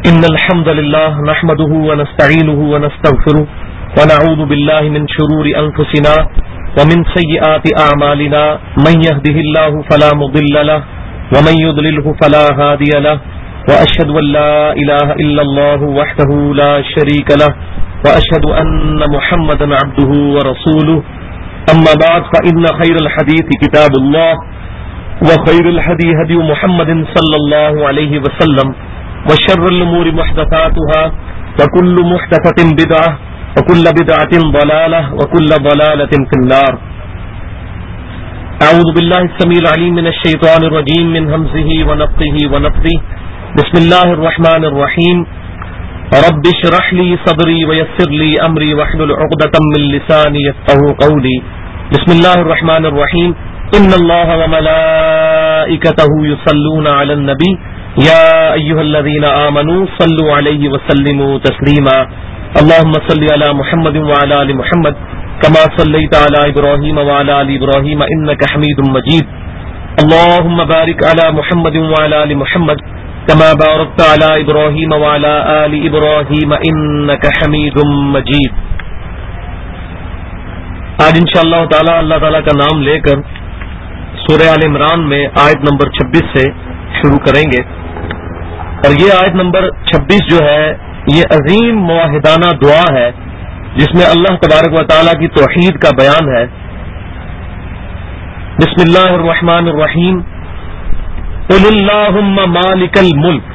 إن الحمد لله نحمده ونستعينه ونستغفره ونعوذ بالله من شرور أنفسنا ومن سيئات أعمالنا من يهده الله فلا مضل له ومن يضلله فلا هادي له وأشهد أن لا إله إلا الله وحده لا شريك له وأشهد أن محمدا عبده ورسوله أما بعد فإن خير الحديث كتاب الله وخير الهدي هدي محمد صلى الله عليه وسلم وشر الأمور محدثاتها وكل محدثة بدعة وكل بدعة ضلالة وكل ضلالة في النار. أعوذ بالله السميع العليم من الشيطان الرجيم من همزه ونفخه ونفثه. بسم الله الرحمن الرحيم. رب اشرح لي صدري ويسر لي أمري واحلل عقدة من لساني يفقهوا قولي. بسم الله الرحمن الرحيم. إن الله وملائكته يصلون على النبي يا أيها الذين آمنوا صلوا عليه وسلموا تسليما. اللهم صل على محمد وعلى آل محمد كما صليت على إبراهيم وعلى آل إبراهيم إنك حميد مجيد. اللهم بارك على محمد وعلى آل محمد كما باركت على إبراهيم وعلى آل إبراهيم إنك حميد مجيد. آج انشاءاللہ تعالی اللہ تعالی کا نام لے کر سورہ آل عمران میں آیت نمبر 26 سے شروع کریں گے، اور یہ آیت نمبر 26 جو ہے یہ عظیم معاہدانہ دعا ہے جس میں اللہ تبارک و تعالی کی توحید کا بیان ہے. بسم اللہ الرحمن الرحیم. قل اللہم مالک الملک.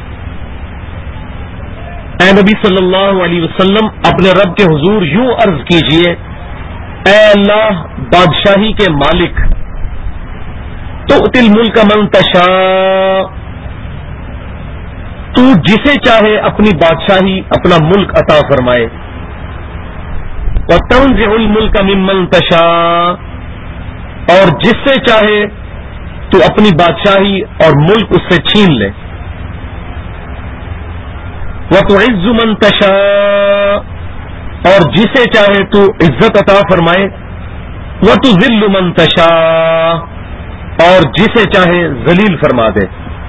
اے نبی صلی اللہ علیہ وسلم اپنے رب کے حضور یوں عرض کیجئے، اے اللہ بادشاہی کے مالک، تؤتی الملک من تشاء، تو جسے چاہے اپنی بادشاہی اپنا ملک عطا فرمائے، وتنزع الملک ممن تشاء، اور جس سے چاہے تو اپنی بادشاہی اور ملک اس سے چھین لے، وتعز من تشاء، اور جسے چاہے تو عزت عطا فرمائے، وتذل من تشاء، اور جسے چاہے ذلیل فرما دے.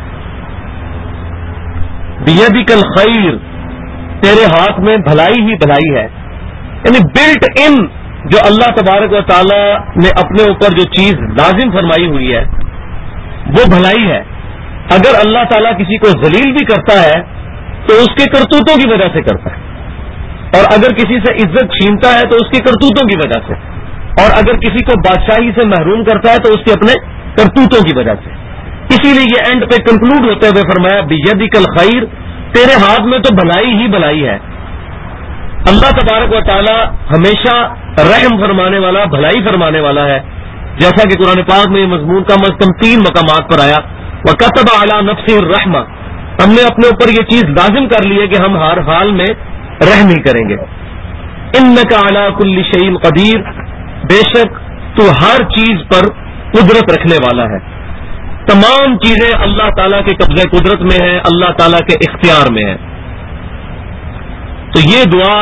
بیدک الخیر، تیرے ہاتھ میں بھلائی ہی بھلائی ہے. یعنی بلٹ ان جو اللہ تبارک و تعالی نے اپنے اوپر جو چیز لازم فرمائی ہوئی ہے وہ بھلائی ہے. اگر اللہ تعالیٰ کسی کو ذلیل بھی کرتا ہے تو اس کے کرتوتوں کی وجہ سے کرتا ہے، اور اگر کسی سے عزت چھینتا ہے تو اس کے کرتوتوں کی وجہ سے، اور اگر کسی کو بادشاہی سے محروم کرتا ہے تو اس کے اپنے کرتوتوں کی وجہ سے. اسی لیے یہ اینڈ پہ کنکلوڈ ہوتے ہوئے فرمایا بیدک الخیر، تیرے ہاتھ میں تو بھلائی ہی بھلائی ہے. اللہ تبارک و تعالی ہمیشہ رحم فرمانے والا، بھلائی فرمانے والا ہے، جیسا کہ قرآن پاک میں یہ مضمون کم از کم 3 مقامات پر آیا. وَكَتَبَ عَلَى نَفْسِهِ الرَّحْمَةَ، ہم نے اپنے اوپر یہ چیز لازم کر لی ہے کہ ہم ہر حال میں رحم ہی کریں گے. إِنَّكَ عَلَى كُلِّ شَيْءٍ قَدِيرٌ، بے شک تو ہر چیز پر قدرت رکھنے والا ہے. تمام چیزیں اللہ تعالیٰ کے قبضہ قدرت میں ہیں، اللہ تعالیٰ کے اختیار میں ہیں. تو یہ دعا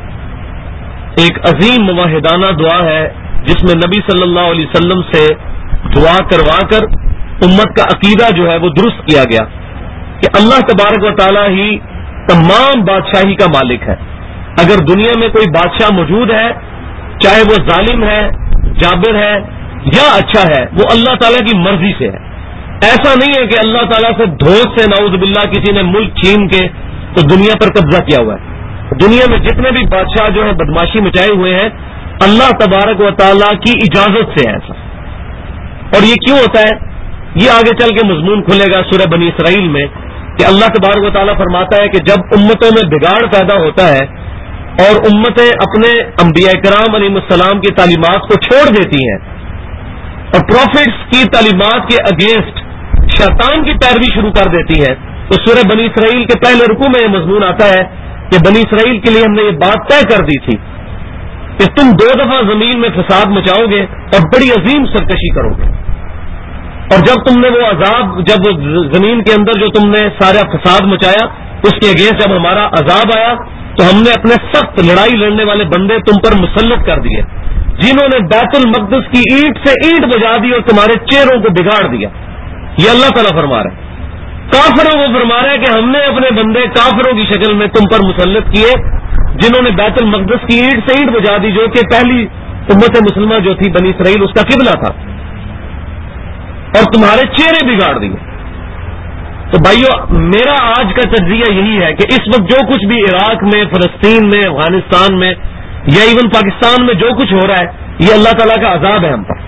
ایک عظیم معاہدانہ دعا ہے جس میں نبی صلی اللہ علیہ وسلم سے دعا کروا کر امت کا عقیدہ جو ہے وہ درست کیا گیا کہ اللہ تبارک و تعالیٰ ہی تمام بادشاہی کا مالک ہے. اگر دنیا میں کوئی بادشاہ موجود ہے، چاہے وہ ظالم ہے، جابر ہے یا اچھا ہے، وہ اللہ تعالیٰ کی مرضی سے ہے. ایسا نہیں ہے کہ اللہ تعالیٰ سے دھوس سے نعوذ باللہ کسی نے ملک چھین کے تو دنیا پر قبضہ کیا ہوا ہے. دنیا میں جتنے بھی بادشاہ جو ہیں بدماشی مچائے ہوئے ہیں، اللہ تبارک و تعالیٰ کی اجازت سے ہے ایسا. اور یہ کیوں ہوتا ہے یہ آگے چل کے مضمون کھلے گا سورہ بنی اسرائیل میں، کہ اللہ تبارک و تعالیٰ فرماتا ہے کہ جب امتوں میں بگاڑ پیدا ہوتا ہے اور امتیں اپنے انبیاء کرام علیہ السلام کی تعلیمات کو چھوڑ دیتی ہیں اور پروفٹس کی تعلیمات کے اگینسٹ شیطان کی پیروی شروع کر دیتی ہے، تو سورہ بنی اسرائیل کے پہلے رکوع میں یہ مضمون آتا ہے کہ بنی اسرائیل کے لیے ہم نے یہ بات طے کر دی تھی کہ تم 2 دفعہ زمین میں فساد مچاؤ گے اور بڑی عظیم سرکشی کرو گے، اور جب تم نے وہ عذاب، جب زمین کے اندر جو تم نے سارا فساد مچایا اس کے اگینسٹ جب ہمارا عذاب آیا تو ہم نے اپنے سخت لڑائی لڑنے والے بندے تم پر مسلط کر دیے، جنہوں نے بیت المقدس کی اینٹ سے اینٹ بجا دی اور تمہارے چہروں کو بگاڑ دیا. یہ اللہ تعالیٰ فرما رہا ہے. کافروں کو فرما رہا ہے کہ ہم نے اپنے بندے کافروں کی شکل میں تم پر مسلط کیے، جنہوں نے بیت المقدس کی اینٹ سے اینٹ بجا دی، جو کہ پہلی امت مسلمہ جو تھی بنی اسرائیل اس کا قبلہ تھا، اور تمہارے چہرے بگاڑ دیے۔ تو بھائیو، میرا آج کا تجزیہ یہی ہے کہ اس وقت جو کچھ بھی عراق میں، فلسطین میں، افغانستان میں یا ایون پاکستان میں جو کچھ ہو رہا ہے، یہ اللہ تعالیٰ کا عذاب ہے ہم پر۔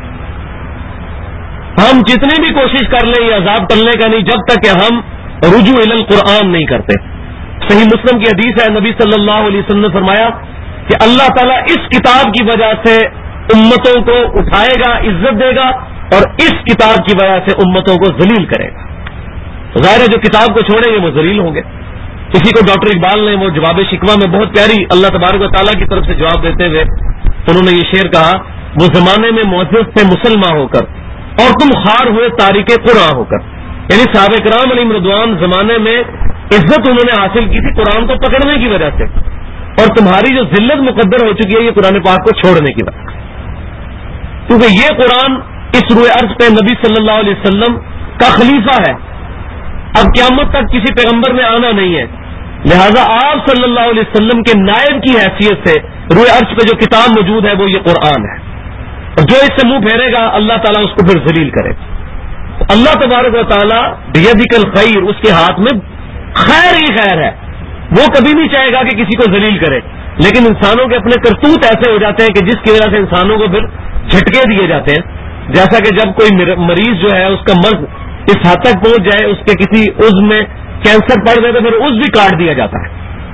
ہم جتنی بھی کوشش کر لیں یہ عذاب ٹلنے کا نہیں، جب تک کہ ہم رجوع الی القرآن نہیں کرتے۔ صحیح مسلم کی حدیث ہے، نبی صلی اللہ علیہ وسلم نے فرمایا کہ اللہ تعالیٰ اس کتاب کی وجہ سے امتوں کو اٹھائے گا، عزت دے گا، اور اس کتاب کی وجہ سے امتوں کو ذلیل کرے گا۔ ظاہر ہے جو کتاب کو چھوڑیں گے وہ ذلیل ہوں گے۔ کسی کو ڈاکٹر اقبال نے وہ جواب شکوہ میں بہت پیاری اللہ تبارک و تعالیٰ کی طرف سے جواب دیتے ہوئے انہوں نے یہ شعر کہا، وہ زمانے میں معزز تھے مسلمان ہو کر، اور تم خار ہوئے تاریک قرآن ہو کر۔ یعنی صحابہ کرام علیہم رضوان زمانے میں عزت انہوں نے حاصل کی تھی قرآن کو پکڑنے کی وجہ سے، اور تمہاری جو ذلت مقدر ہو چکی ہے یہ قرآن پاک کو چھوڑنے کی وجہ سے، کیونکہ یہ قرآن اس روئے ارض پہ نبی صلی اللہ علیہ وسلم کا خلیفہ ہے، اب قیامت تک کسی پیغمبر نے آنا نہیں ہے، لہذا آپ صلی اللہ علیہ وسلم کے نائب کی حیثیت سے روئے ارض پہ جو کتاب موجود ہے وہ یہ قرآن ہے، اور جو اس سے منہ پھیرے گا اللہ تعالیٰ اس کو پھر ذلیل کرے۔ اللہ تبارک و تعالیٰ بیدک الخیر، اس کے ہاتھ میں خیر ہی خیر ہے، وہ کبھی نہیں چاہے گا کہ کسی کو ذلیل کرے، لیکن انسانوں کے اپنے کرتوت ایسے ہو جاتے ہیں کہ جس کی وجہ سے انسانوں کو پھر جھٹکے دیے جاتے ہیں، جیسا کہ جب کوئی مریض جو ہے اس کا مرض اس حد تک پہنچ جائے، اس کے کسی عضو میں کینسر پڑ جائے تو پھر عضو بھی کاٹ دیا جاتا ہے،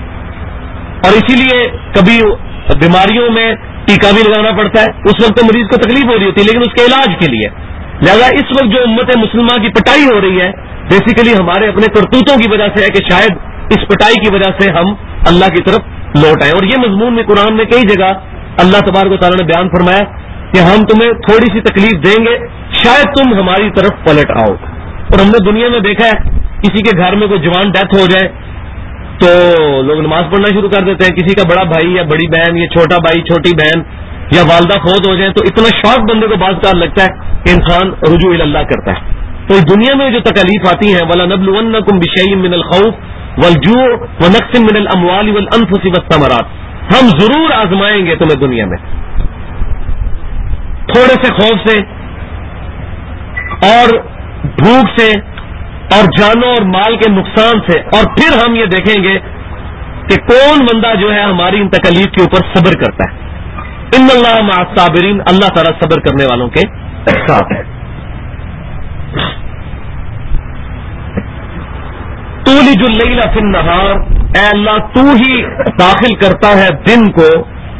اور اسی لیے کبھی بیماریوں میں ٹیکہ بھی لگانا پڑتا ہے، اس وقت تو مریض کو تکلیف ہو رہی ہوتی ہے لیکن اس کے علاج کے لیے۔ لہذا اس وقت جو امت مسلمہ کی پٹائی ہو رہی ہے بیسیکلی ہمارے اپنے کرتوتوں کی وجہ سے ہے کہ شاید اس پٹائی کی وجہ سے ہم اللہ کی طرف لوٹ آئیں، اور یہ مضمون میں قرآن میں کئی جگہ اللہ تبارک و تعالیٰ نے بیان فرمایا کہ ہم تمہیں تھوڑی سی تکلیف دیں گے، شاید تم ہماری طرف پلٹ آؤ۔ اور ہم نے دنیا میں دیکھا ہے کسی کے گھر میں کوئی جوان ڈیتھ ہو جائے تو لوگ نماز پڑھنا شروع کر دیتے ہیں، کسی کا بڑا بھائی یا بڑی بہن یا چھوٹا بھائی چھوٹی بہن یا والدہ فوت ہو جائیں تو اتنا شوق بندے کو بعض کا لگتا ہے کہ انسان رجوع الی اللہ کرتا ہے۔ تو اس دنیا میں جو تکالیف آتی ہیں، وَلَنَبْلُوَنَّكُمْ بِشَيْءٍ مِّنَ الْخَوْفِ وَالْجُوعِ وَنَقْصٍ مِّنَ الْأَمْوَالِ وَالْأَنفُسِ وَالثَّمَرَاتِ، ہم ضرور آزمائیں گے تمہیں دنیا میں تھوڑے سے خوف سے اور بھوک سے اور جانوں اور مال کے نقصان سے، اور پھر ہم یہ دیکھیں گے کہ کون بندہ جو ہے ہماری ان تکالیف کے اوپر صبر کرتا ہے۔ ان اللہ مع الصابرین، اللہ تعالیٰ صبر کرنے والوں کے ساتھ ہے۔ تولج اللیل فی النہار، اے اللہ تو ہی داخل کرتا ہے دن کو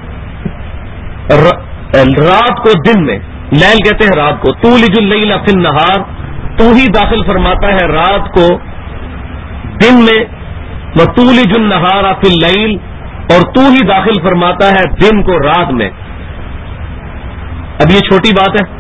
رات کو دن میں، لیل کہتے ہیں رات کو، تولج اللیل فی النہار، تو ہی داخل فرماتا ہے رات کو دن میں، وتولج النہار فی اللیل، اور تو ہی داخل فرماتا ہے دن کو رات میں۔ اب یہ چھوٹی بات ہے،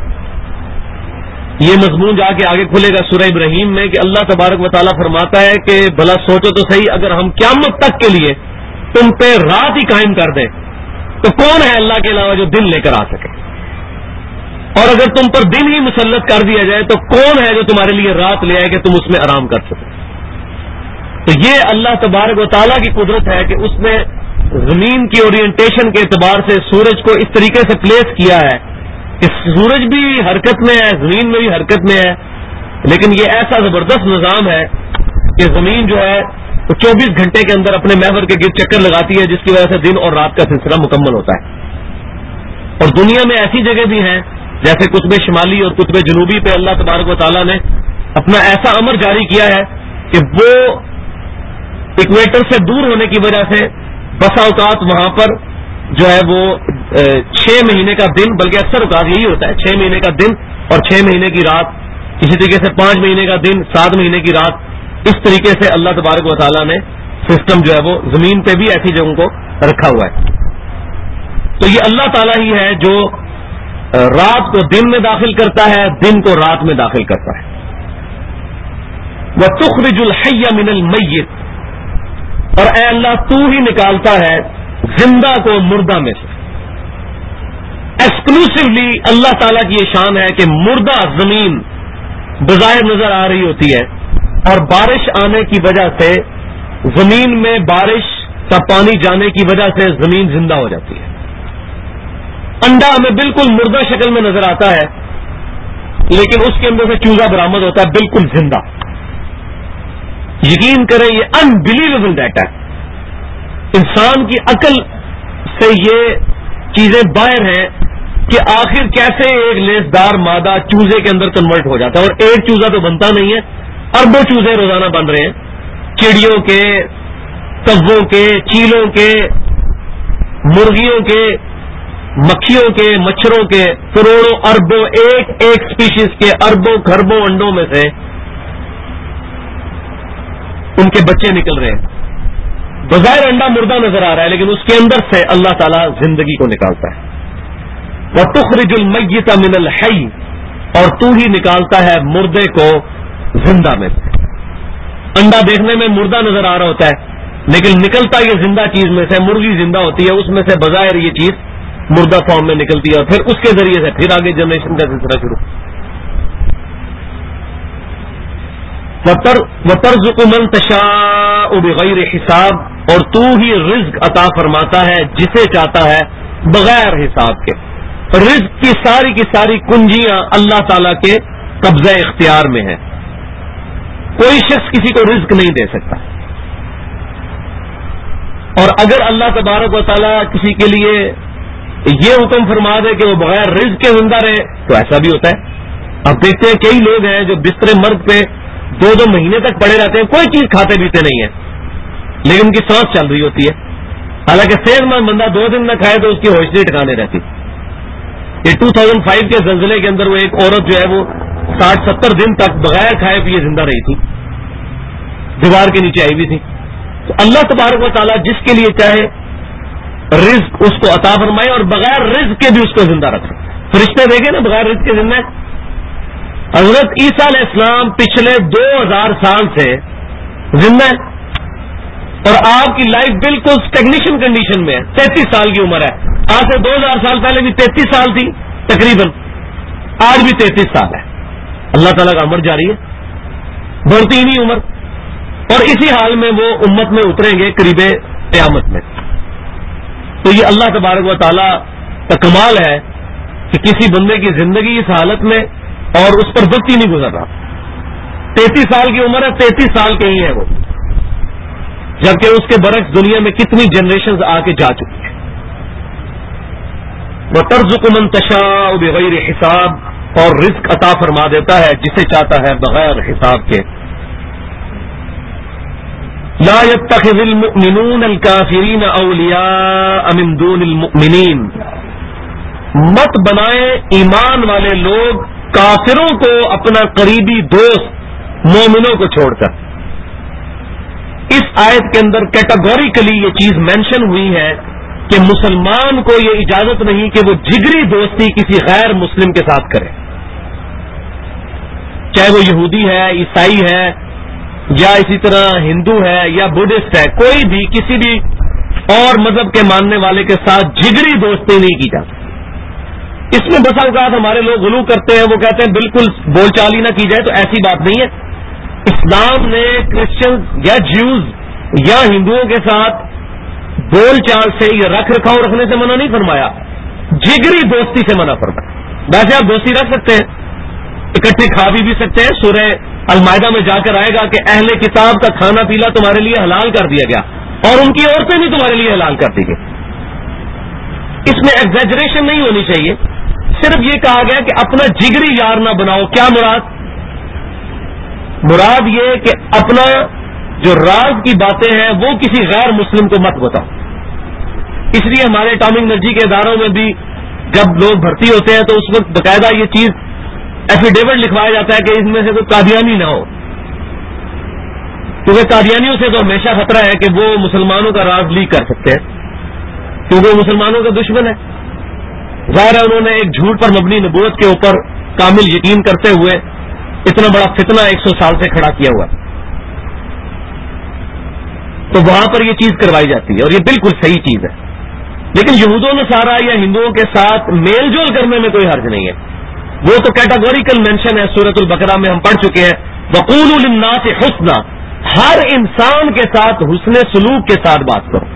یہ مضمون جا کے آگے کھلے گا سورہ ابراہیم میں کہ اللہ تبارک و تعالیٰ فرماتا ہے کہ بھلا سوچو تو صحیح، اگر ہم قیامت تک کے لیے تم پہ رات ہی قائم کر دیں تو کون ہے اللہ کے علاوہ جو دن لے کر آ سکے، اور اگر تم پر دن ہی مسلط کر دیا جائے تو کون ہے جو تمہارے لیے رات لے آئے کہ تم اس میں آرام کر سکو۔ تو یہ اللہ تبارک و تعالیٰ کی قدرت ہے کہ اس نے زمین کی اورینٹیشن کے اعتبار سے سورج کو اس طریقے سے پلیس کیا ہے کہ سورج بھی حرکت میں ہے، زمین میں بھی حرکت میں ہے، لیکن یہ ایسا زبردست نظام ہے کہ زمین جو ہے وہ 24 گھنٹے کے اندر اپنے محور کے گرد چکر لگاتی ہے، جس کی وجہ سے دن اور رات کا سلسلہ مکمل ہوتا ہے۔ اور دنیا میں ایسی جگہ بھی ہیں جیسے قطب شمالی اور قطب جنوبی پہ اللہ تبارک و تعالیٰ نے اپنا ایسا امر جاری کیا ہے کہ وہ ایکویٹر سے دور ہونے کی وجہ سے بسا اوقات وہاں پر جو ہے وہ 6 مہینے کا دن، بلکہ اکثر اوقات یہی ہوتا ہے 6 مہینے کا دن اور 6 مہینے کی رات، اسی طریقے سے 5 مہینے کا دن 7 مہینے کی رات، اس طریقے سے اللہ تبارک و تعالیٰ نے سسٹم جو ہے وہ زمین پہ بھی ایسی جگہوں کو رکھا ہوا ہے۔ تو یہ اللہ تعالیٰ ہی ہے جو رات کو دن میں داخل کرتا ہے، دن کو رات میں داخل کرتا ہے۔ وَتُخْرِجُ الْحَيَّ مِنَ الْمَيِّتِ، اور اے اللہ تو ہی نکالتا ہے زندہ کو مردہ میں سے۔ ایکسکلوسیولی اللہ تعالیٰ کی یہ شان ہے کہ مردہ زمین بظاہر نظر آ رہی ہوتی ہے اور بارش آنے کی وجہ سے زمین میں بارش کا پانی جانے کی وجہ سے زمین زندہ ہو جاتی ہے. انڈا ہمیں بالکل مردہ شکل میں نظر آتا ہے لیکن اس کے اندر سے چوزا برآمد ہوتا ہے بالکل زندہ. یقین کریں یہ انبلیویبل ڈیٹا ہے. انسان کی عقل سے یہ چیزیں باہر ہیں کہ آخر کیسے ایک لیسدار مادہ چوزے کے اندر کنورٹ ہو جاتا ہے. اور ایک چوزا تو بنتا نہیں ہے, اربوں چوزے روزانہ بن رہے ہیں, چڑیوں کے, کبوں کے, چیلوں کے, مرغیوں کے, مکھیوں کے, مچھروں کے, کروڑوں اربوں ایک اسپیشیز کے اربوں کھربوں انڈوں میں سے ان کے بچے نکل رہے ہیں. بظاہر انڈا مردہ نظر آ رہا ہے لیکن اس کے اندر سے اللہ تعالیٰ زندگی کو نکالتا ہے. وَتُخْرِجُ الْمَيِّتَ مِنَ الْحَيِّ, اور تو ہی نکالتا ہے مردے کو زندہ میں سے. انڈا دیکھنے میں مردہ نظر آ رہا ہوتا ہے لیکن نکلتا یہ زندہ چیز میں سے. مرغی زندہ ہوتی ہے, اس میں سے بظاہر یہ چیز مردہ فارم میں نکلتی ہے اور پھر اس کے ذریعے سے پھر آگے جنریشن کا سلسلہ شروع. وَتَرْزُقُ مَن تَشَاءُ بِغَيْرِ حِسَاب, اور تو ہی رزق عطا فرماتا ہے جسے چاہتا ہے بغیر حساب کے. رزق کی ساری کنجیاں اللہ تعالی کے قبضہ اختیار میں ہیں. کوئی شخص کسی کو رزق نہیں دے سکتا. اور اگر اللہ تبارک و تعالیٰ کسی کے لیے یہ حکم فرما دے کہ وہ بغیر رزق کے زندہ رہے تو ایسا بھی ہوتا ہے. اب دیکھتے ہیں کئی لوگ ہیں جو بستر مرگ پہ 2 مہینے تک پڑے رہتے ہیں, کوئی چیز کھاتے پیتے نہیں ہیں لیکن ان کی سانس چل رہی ہوتی ہے. حالانکہ صحت مند بندہ 2 دن نہ کھائے تو اس کی ہوش نہیں ٹھکانے رہتی. یہ 2005 کے زلزلے کے اندر وہ ایک عورت جو ہے وہ 60-70 دن تک بغیر کھائے پیے زندہ رہی تھی, دیوار کے نیچے آئی ہوئی تھی. تو اللہ تبارک و تعالیٰ جس کے لیے چاہے رزق اس کو عطا فرمائے اور بغیر رزق کے بھی اس کو زندہ رکھے. فرشتے دیکھیں نا بغیر رزق کے زندہ. حضرت عیسیٰ علیہ السلام پچھلے 2000 سال سے زندہ ہے اور آپ کی لائف بالکل اسٹیگنیشن کنڈیشن میں ہے. 33 سال کی عمر ہے. آج سے 2000 سال پہلے بھی 33 سال تھی تقریباً, آج بھی 33 سال ہے. اللہ تعالیٰ کا عمر جاری ہے, بڑھتی نہیں عمر, اور اسی حال میں وہ امت میں اتریں گے قریب قیامت میں. تو یہ اللہ تبارک و تعالیٰ کا کمال ہے کہ کسی بندے کی زندگی اس حالت میں اور اس پر وقت ہی نہیں گزر رہا. 33 سال کی عمر ہے, 33 سال کے ہی ہے وہ, جبکہ اس کے برعکس دنیا میں کتنی جنریشنز آ کے جا چکی ہیں. وَتَرْزُقُ مَن تَشَاءُ بِغَيْرِ حِسَاب, اور رزق عطا فرما دیتا ہے جسے چاہتا ہے بغیر حساب کے. لا يتخذ المؤمنون الكافرين اولیاء من دون المؤمنین, مت بنائیں ایمان والے لوگ کافروں کو اپنا قریبی دوست مومنوں کو چھوڑ کر. اس آیت کے اندر کیٹاگوریکلی یہ چیز مینشن ہوئی ہے کہ مسلمان کو یہ اجازت نہیں کہ وہ جگری دوستی کسی غیر مسلم کے ساتھ کرے, چاہے وہ یہودی ہے, عیسائی ہے, یا اسی طرح ہندو ہے یا بدھسٹ ہے. کوئی بھی کسی بھی اور مذہب کے ماننے والے کے ساتھ جگری دوستی نہیں کی جاتی. اس میں بسا اوقات ہمارے لوگ غلو کرتے ہیں, وہ کہتے ہیں بالکل بول چال ہی نہ کی جائے, تو ایسی بات نہیں ہے. اسلام نے کرسچن یا جیوز یا ہندوؤں کے ساتھ بول چال سے یا رکھ رکھاؤ رکھنے سے منع نہیں فرمایا, جگری دوستی سے منع فرمایا. ویسے آپ دوستی رکھ سکتے ہیں, اکٹھے کھا بھی سکتے ہیں. سورہ المائدہ میں جا کر آئے گا کہ اہل کتاب کا کھانا پینا تمہارے لیے حلال کر دیا گیا اور ان کی عورتیں بھی تمہارے لیے حلال کر دی گئی. اس میں ایگزیجریشن نہیں ہونی چاہیے. صرف یہ کہا گیا کہ اپنا جگری یار نہ بناؤ. کیا مراد یہ کہ اپنا جو راز کی باتیں ہیں وہ کسی غیر مسلم کو مت بتاؤ. اس لیے ہمارے اٹامک انرجی کے اداروں میں بھی جب لوگ بھرتی ہوتے ہیں تو اس وقت باقاعدہ یہ چیز ایفیڈیوٹ لکھوایا جاتا ہے کہ اس میں سے کوئی قادیانی نہ ہو, کیونکہ قادیانیوں سے تو ہمیشہ خطرہ ہے کہ وہ مسلمانوں کا راز لیک کر سکتے ہیں, کیونکہ وہ مسلمانوں کا دشمن ہے. ظاہر ہے انہوں نے ایک جھوٹ پر مبنی نبوت کے اوپر کامل یقین کرتے ہوئے اتنا بڑا فتنہ 100 سال سے کھڑا کیا ہوا ہے. تو وہاں پر یہ چیز کروائی جاتی ہے اور یہ بالکل صحیح چیز ہے. لیکن یہودوں نصارا یا ہندوؤں کے ساتھ میل جول کرنے میں کوئی حرج نہیں ہے. وہ تو کیٹاگوریکل مینشن ہے, سورۃ البقرہ میں ہم پڑھ چکے ہیں وقولوا للناس حسنا، ہر انسان کے ساتھ حسن سلوک کے ساتھ بات کرو.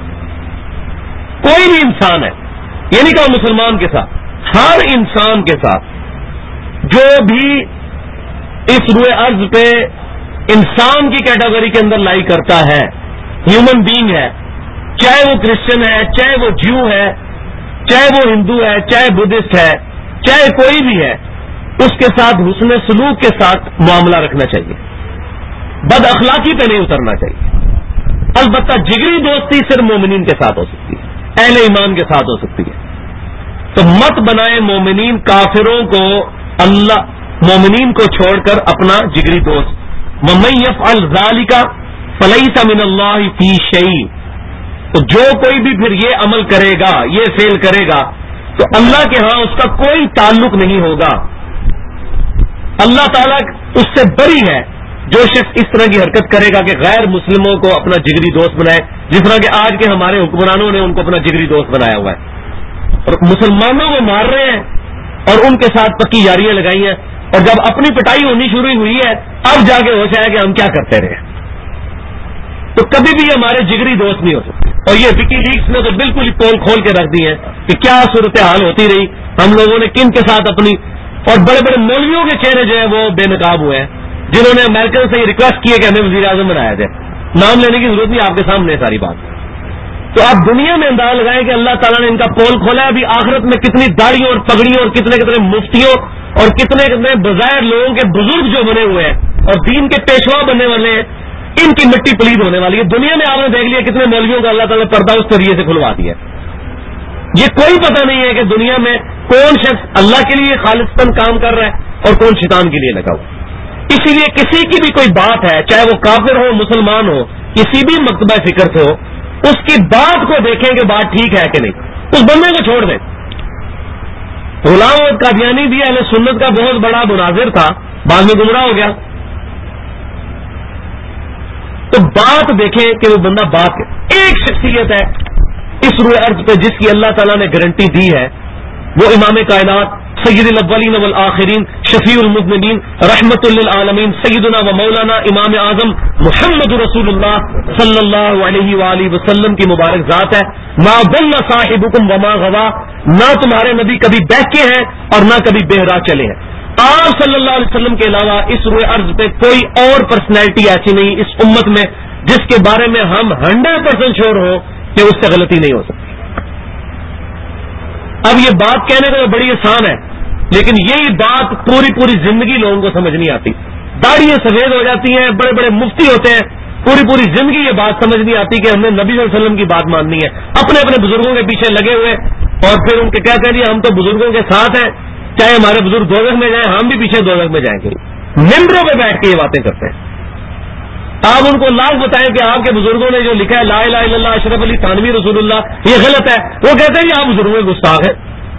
کوئی بھی انسان ہے، یہ نہیں کہا مسلمان کے ساتھ، ہر انسان کے ساتھ جو بھی اس روئے ارض پہ انسان کی کیٹیگری کے اندر لائی کرتا ہے، ہیومن بینگ ہے، چاہے وہ کرسچن ہے، چاہے وہ جیو ہے، چاہے وہ ہندو ہے، چاہے بدھسٹ ہے، چاہے کوئی بھی ہے، اس کے ساتھ حسن سلوک کے ساتھ معاملہ رکھنا چاہیے، بد اخلاقی پہ نہیں اترنا چاہیے. البتہ جگری دوستی صرف مومنین کے ساتھ ہو سکتی ہے، اہل ایمان کے ساتھ ہو سکتی ہے. تو مت بنائے مومنین کافروں کو اللہ مومنین کو چھوڑ کر اپنا جگری دوست. وَمَن يَفْعَلْ ذَلِكَ فَلَيْسَ مِنَ اللَّهِ فِي شَيْءٍ، تو جو کوئی بھی پھر یہ عمل کرے گا، یہ فعل کرے گا، تو اللہ کے ہاں اس کا کوئی تعلق نہیں ہوگا. اللہ تعالیٰ اس سے بری ہے جو شخص اس طرح کی حرکت کرے گا کہ غیر مسلموں کو اپنا جگری دوست بنائے، جس طرح کہ آج کے ہمارے حکمرانوں نے ان کو اپنا جگری دوست بنایا ہوا ہے اور مسلمانوں کو مار رہے ہیں اور ان کے ساتھ پکی یاریاں لگائی ہیں، اور جب اپنی پٹائی ہونی شروع ہوئی ہے اب جا کے ہوش آیا کہ ہم کیا کرتے رہے. تو کبھی بھی ہمارے جگری دوست نہیں ہو سکتے. اور یہ وکی لیکس نے تو بالکل ہی پول کھول کے رکھ دی ہے کہ کیا صورتحال ہوتی رہی، ہم لوگوں نے کن کے ساتھ اپنی، اور بڑے بڑے مولویوں کے چہرے جو ہیں وہ بے نقاب ہوئے ہیں جنہوں نے امریکن سے یہ ریکویسٹ کی ہے کہ ہمیں وزیر اعظم بنایا جائے. نام لینے کی ضرورت نہیں، آپ کے سامنے ہے ساری بات. تو آپ دنیا میں اندازہ لگائیں کہ اللہ تعالیٰ نے ان کا پول کھولا ہے. ابھی آخرت میں کتنی داڑھیوں اور پگڑیوں اور کتنے کتنے مفتیوں اور کتنے کتنے بظاہر لوگوں کے بزرگ جو بنے ہوئے ہیں اور دین کے پیشوا بننے والے ہیں، ان کی مٹی پلید ہونے والی ہے. دنیا میں آپ نے دیکھ لیا کتنے مولویوں کا اللہ تعالیٰ نے پردہ اس طریقے سے کھلوا دیا. یہ کوئی پتہ نہیں ہے کہ دنیا میں کون شخص اللہ کے لیے خالصتاً کام کر رہا ہے اور کون شیطان کے لیے لگا ہوا. اسی لیے کسی کی بھی کوئی بات ہے، چاہے وہ کافر ہو مسلمان ہو، کسی بھی مکتبہ فکر سے ہو، اس کی بات کو دیکھیں کہ بات ٹھیک ہے کہ نہیں، اس بندے کو چھوڑ دیں. غلام احمد قادیانی بھی اہل سنت کا بہت بڑا مناظر تھا، بعد میں گمراہ ہو گیا. تو بات دیکھیں کہ وہ بندہ بات ایک شخصیت ہے اس روئے ارض پہ جس کی اللہ تعالیٰ نے گارنٹی دی ہے، وہ امام کائنات سید الاولین والآخرین شفیع المذنبین رحمت للعالمین سیدنا و مولانا امام اعظم محمد رسول اللہ صلی اللہ علیہ وآلہ وسلم کی مبارک ذات ہے. ما ضل صاحبکم وما غوا، نہ تمہارے نبی کبھی بہکے ہیں اور نہ کبھی بہرا چلے ہیں. آپ صلی اللہ علیہ وسلم کے علاوہ اس روئے ارض پہ کوئی اور پرسنالٹی ایسی نہیں اس امت میں جس کے بارے میں ہم 100% شور ہو کہ اس سے غلطی نہیں ہو سکتی. اب یہ بات کہنے کو بڑی آسان ہے، لیکن یہی بات پوری زندگی لوگوں کو سمجھ نہیں آتی. داڑھیاں سفید ہو جاتی ہیں، بڑے بڑے مفتی ہوتے ہیں، پوری زندگی یہ بات سمجھ نہیں آتی کہ ہم نے نبی صلی اللہ علیہ وسلم کی بات ماننی ہے، اپنے بزرگوں کے پیچھے لگے ہوئے، اور پھر ان کے کیا کہہ دیا ہم تو بزرگوں کے ساتھ ہیں، چاہے ہمارے بزرگ دوزخ میں جائیں ہم بھی پیچھے دوزخ میں جائیں گے. ممبروں پہ بیٹھ کے یہ باتیں کرتے ہیں. آپ ان کو لاکھ بتائیں کہ آپ کے بزرگوں نے جو لکھا ہے لا الہ الا اللہ اشرف علی تھانوی رسول اللہ یہ غلط ہے، وہ کہتے ہیں کہ آپ بزرگوں کے گستاخ ہیں.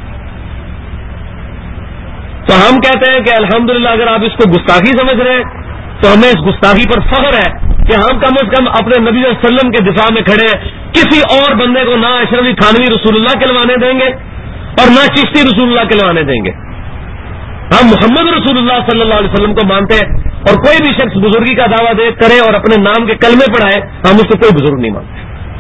تو ہم کہتے ہیں کہ الحمدللہ اگر آپ اس کو گستاخی سمجھ رہے ہیں تو ہمیں اس گستاخی پر فخر ہے کہ ہم کم از کم اپنے نبی صلی اللہ علیہ وسلم کے دفاع میں کھڑے ہیں. کسی اور بندے کو نہ اشرف علی تھانوی رسول اللہ کہلوانے دیں گے اور نہ چشتی رسول اللہ کہلوانے دیں گے. ہم محمد رسول اللہ صلی اللہ علیہ وسلم کو مانتے ہیں، اور کوئی بھی شخص بزرگی کا دعویٰ دے کرے اور اپنے نام کے کلمے پڑھائے ہم اس کو کوئی بزرگ نہیں مانتے.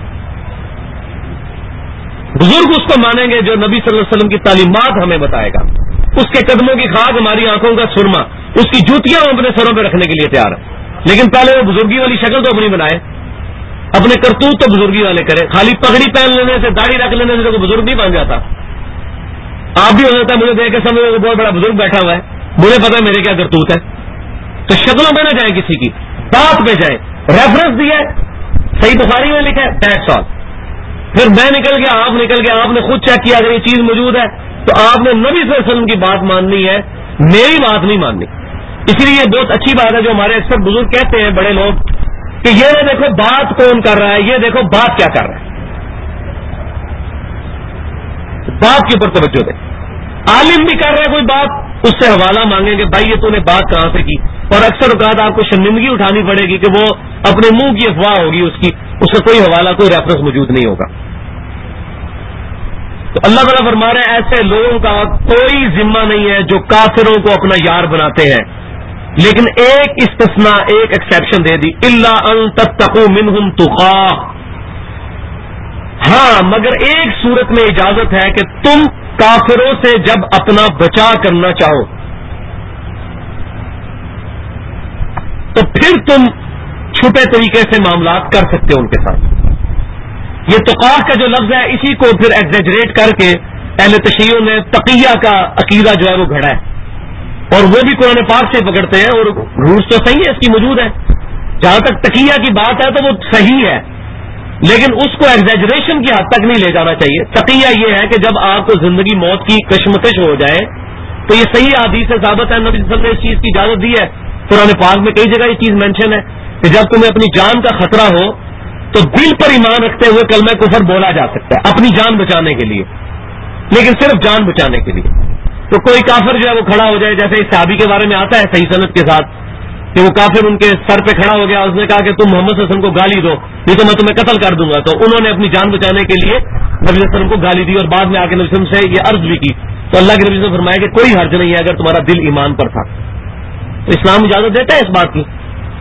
بزرگ اس کو مانیں گے جو نبی صلی اللہ علیہ وسلم کی تعلیمات ہمیں بتائے گا، اس کے قدموں کی خاک ہماری آنکھوں کا سرما، اس کی جوتیاں ہم اپنے سروں پہ رکھنے کے لیے تیار ہیں. لیکن پہلے وہ بزرگی والی شکل تو اپنی بنائے، اپنے کرتوت تو بزرگی والے کرے. خالی پگڑی پہن لینے سے داڑھی رکھ لینے سے تو بزرگ نہیں بن جاتا. آپ بھی ہو جاتا ہے مجھے دیکھ کے سمجھو کہ بہت بڑا بزرگ بیٹھا ہوا ہے، مجھے پتا ہے میرے کیا کرتوت ہے. تو شکلوں پہ نہ جائیں کسی کی، بات پہ جائیں. ریفرنس دیا ہے صحیح بخاری میں لکھا ہے دیٹس آل. پھر میں نکل گیا، آپ نکل گیا، آپ نے خود چیک کیا اگر یہ چیز موجود ہے تو آپ نے نبی صلی اللہ علیہ وسلم کی بات ماننی ہے، میری بات نہیں ماننی. اسی لیے یہ بہت اچھی بات ہے جو ہمارے اکثر بزرگ کہتے ہیں بڑے لوگ کہ یہ دیکھو بات کون کر رہا ہے، یہ دیکھو بات کیا کر رہا ہے. بات کے اوپر توجہ دیں. عالم بھی کر رہا ہے کوئی بات، اس سے حوالہ مانگیں گے بھائی یہ تو نے بات کہاں سے کی. اور اکثر اوقات آپ کو شرمندگی اٹھانی پڑے گی کہ وہ اپنے منہ کی افواہ ہوگی، اس کا کوئی حوالہ کوئی ریفرنس موجود نہیں ہوگا. تو اللہ تعالیٰ فرما رہے ہیں ایسے لوگوں کا کوئی ذمہ نہیں ہے جو کافروں کو اپنا یار بناتے ہیں لیکن ایک استثناء، ایک ایکسیپشن دے دی، الا ان تتقوا منہم تقاۃ، ہاں مگر ایک صورت میں اجازت ہے کہ تم کافروں سے جب اپنا بچاؤ کرنا چاہو تو پھر تم چھپے طریقے سے معاملات کر سکتے ہو ان کے ساتھ۔ یہ تقاۃ کا جو لفظ ہے اسی کو پھر ایگزیجریٹ کر کے اہل تشیع نے تقیہ کا عقیدہ جو ہے وہ گھڑا ہے، اور وہ بھی قرآن پاک سے پکڑتے ہیں، اور روز تو صحیح ہے اس کی موجود ہے، جہاں تک تقیہ کی بات ہے تو وہ صحیح ہے، لیکن اس کو ایگزیجریشن کی حد تک نہیں لے جانا چاہیے۔ تقیہ یہ ہے کہ جب آپ کو زندگی موت کی کشمکش ہو جائے تو یہ صحیح حدیث سے ثابت ہے، نبی صلی اللہ علیہ وسلم نے اس چیز کی اجازت دی ہے، قرآن پاک میں کئی جگہ یہ چیز مینشن ہے کہ جب تمہیں اپنی جان کا خطرہ ہو تو دل پر ایمان رکھتے ہوئے کلمہ کفر بولا جا سکتا ہے اپنی جان بچانے کے لیے، لیکن صرف جان بچانے کے لیے۔ تو کوئی کافر جو ہے وہ کھڑا ہو جائے، جیسے اس صحابی کے بارے میں آتا ہے صحیح سند کے ساتھ کہ وہ کافر ان کے سر پہ کھڑا ہو گیا، اس نے کہا کہ تم محمد صلی اللہ علیہ وسلم کو گالی دو نہیں تو میں تمہیں قتل کر دوں گا، تو انہوں نے اپنی جان بچانے کے لیے نبی صلی اللہ علیہ وسلم کو گالی دی، اور بعد میں آ کے نبی صلی اللہ علیہ وسلم سے یہ عرض بھی کی، تو اللہ کے نبی نے فرمایا کہ کوئی حرج نہیں ہے اگر تمہارا دل ایمان پر تھا۔ تو اسلام اجازت دیتا ہے اس بات کی۔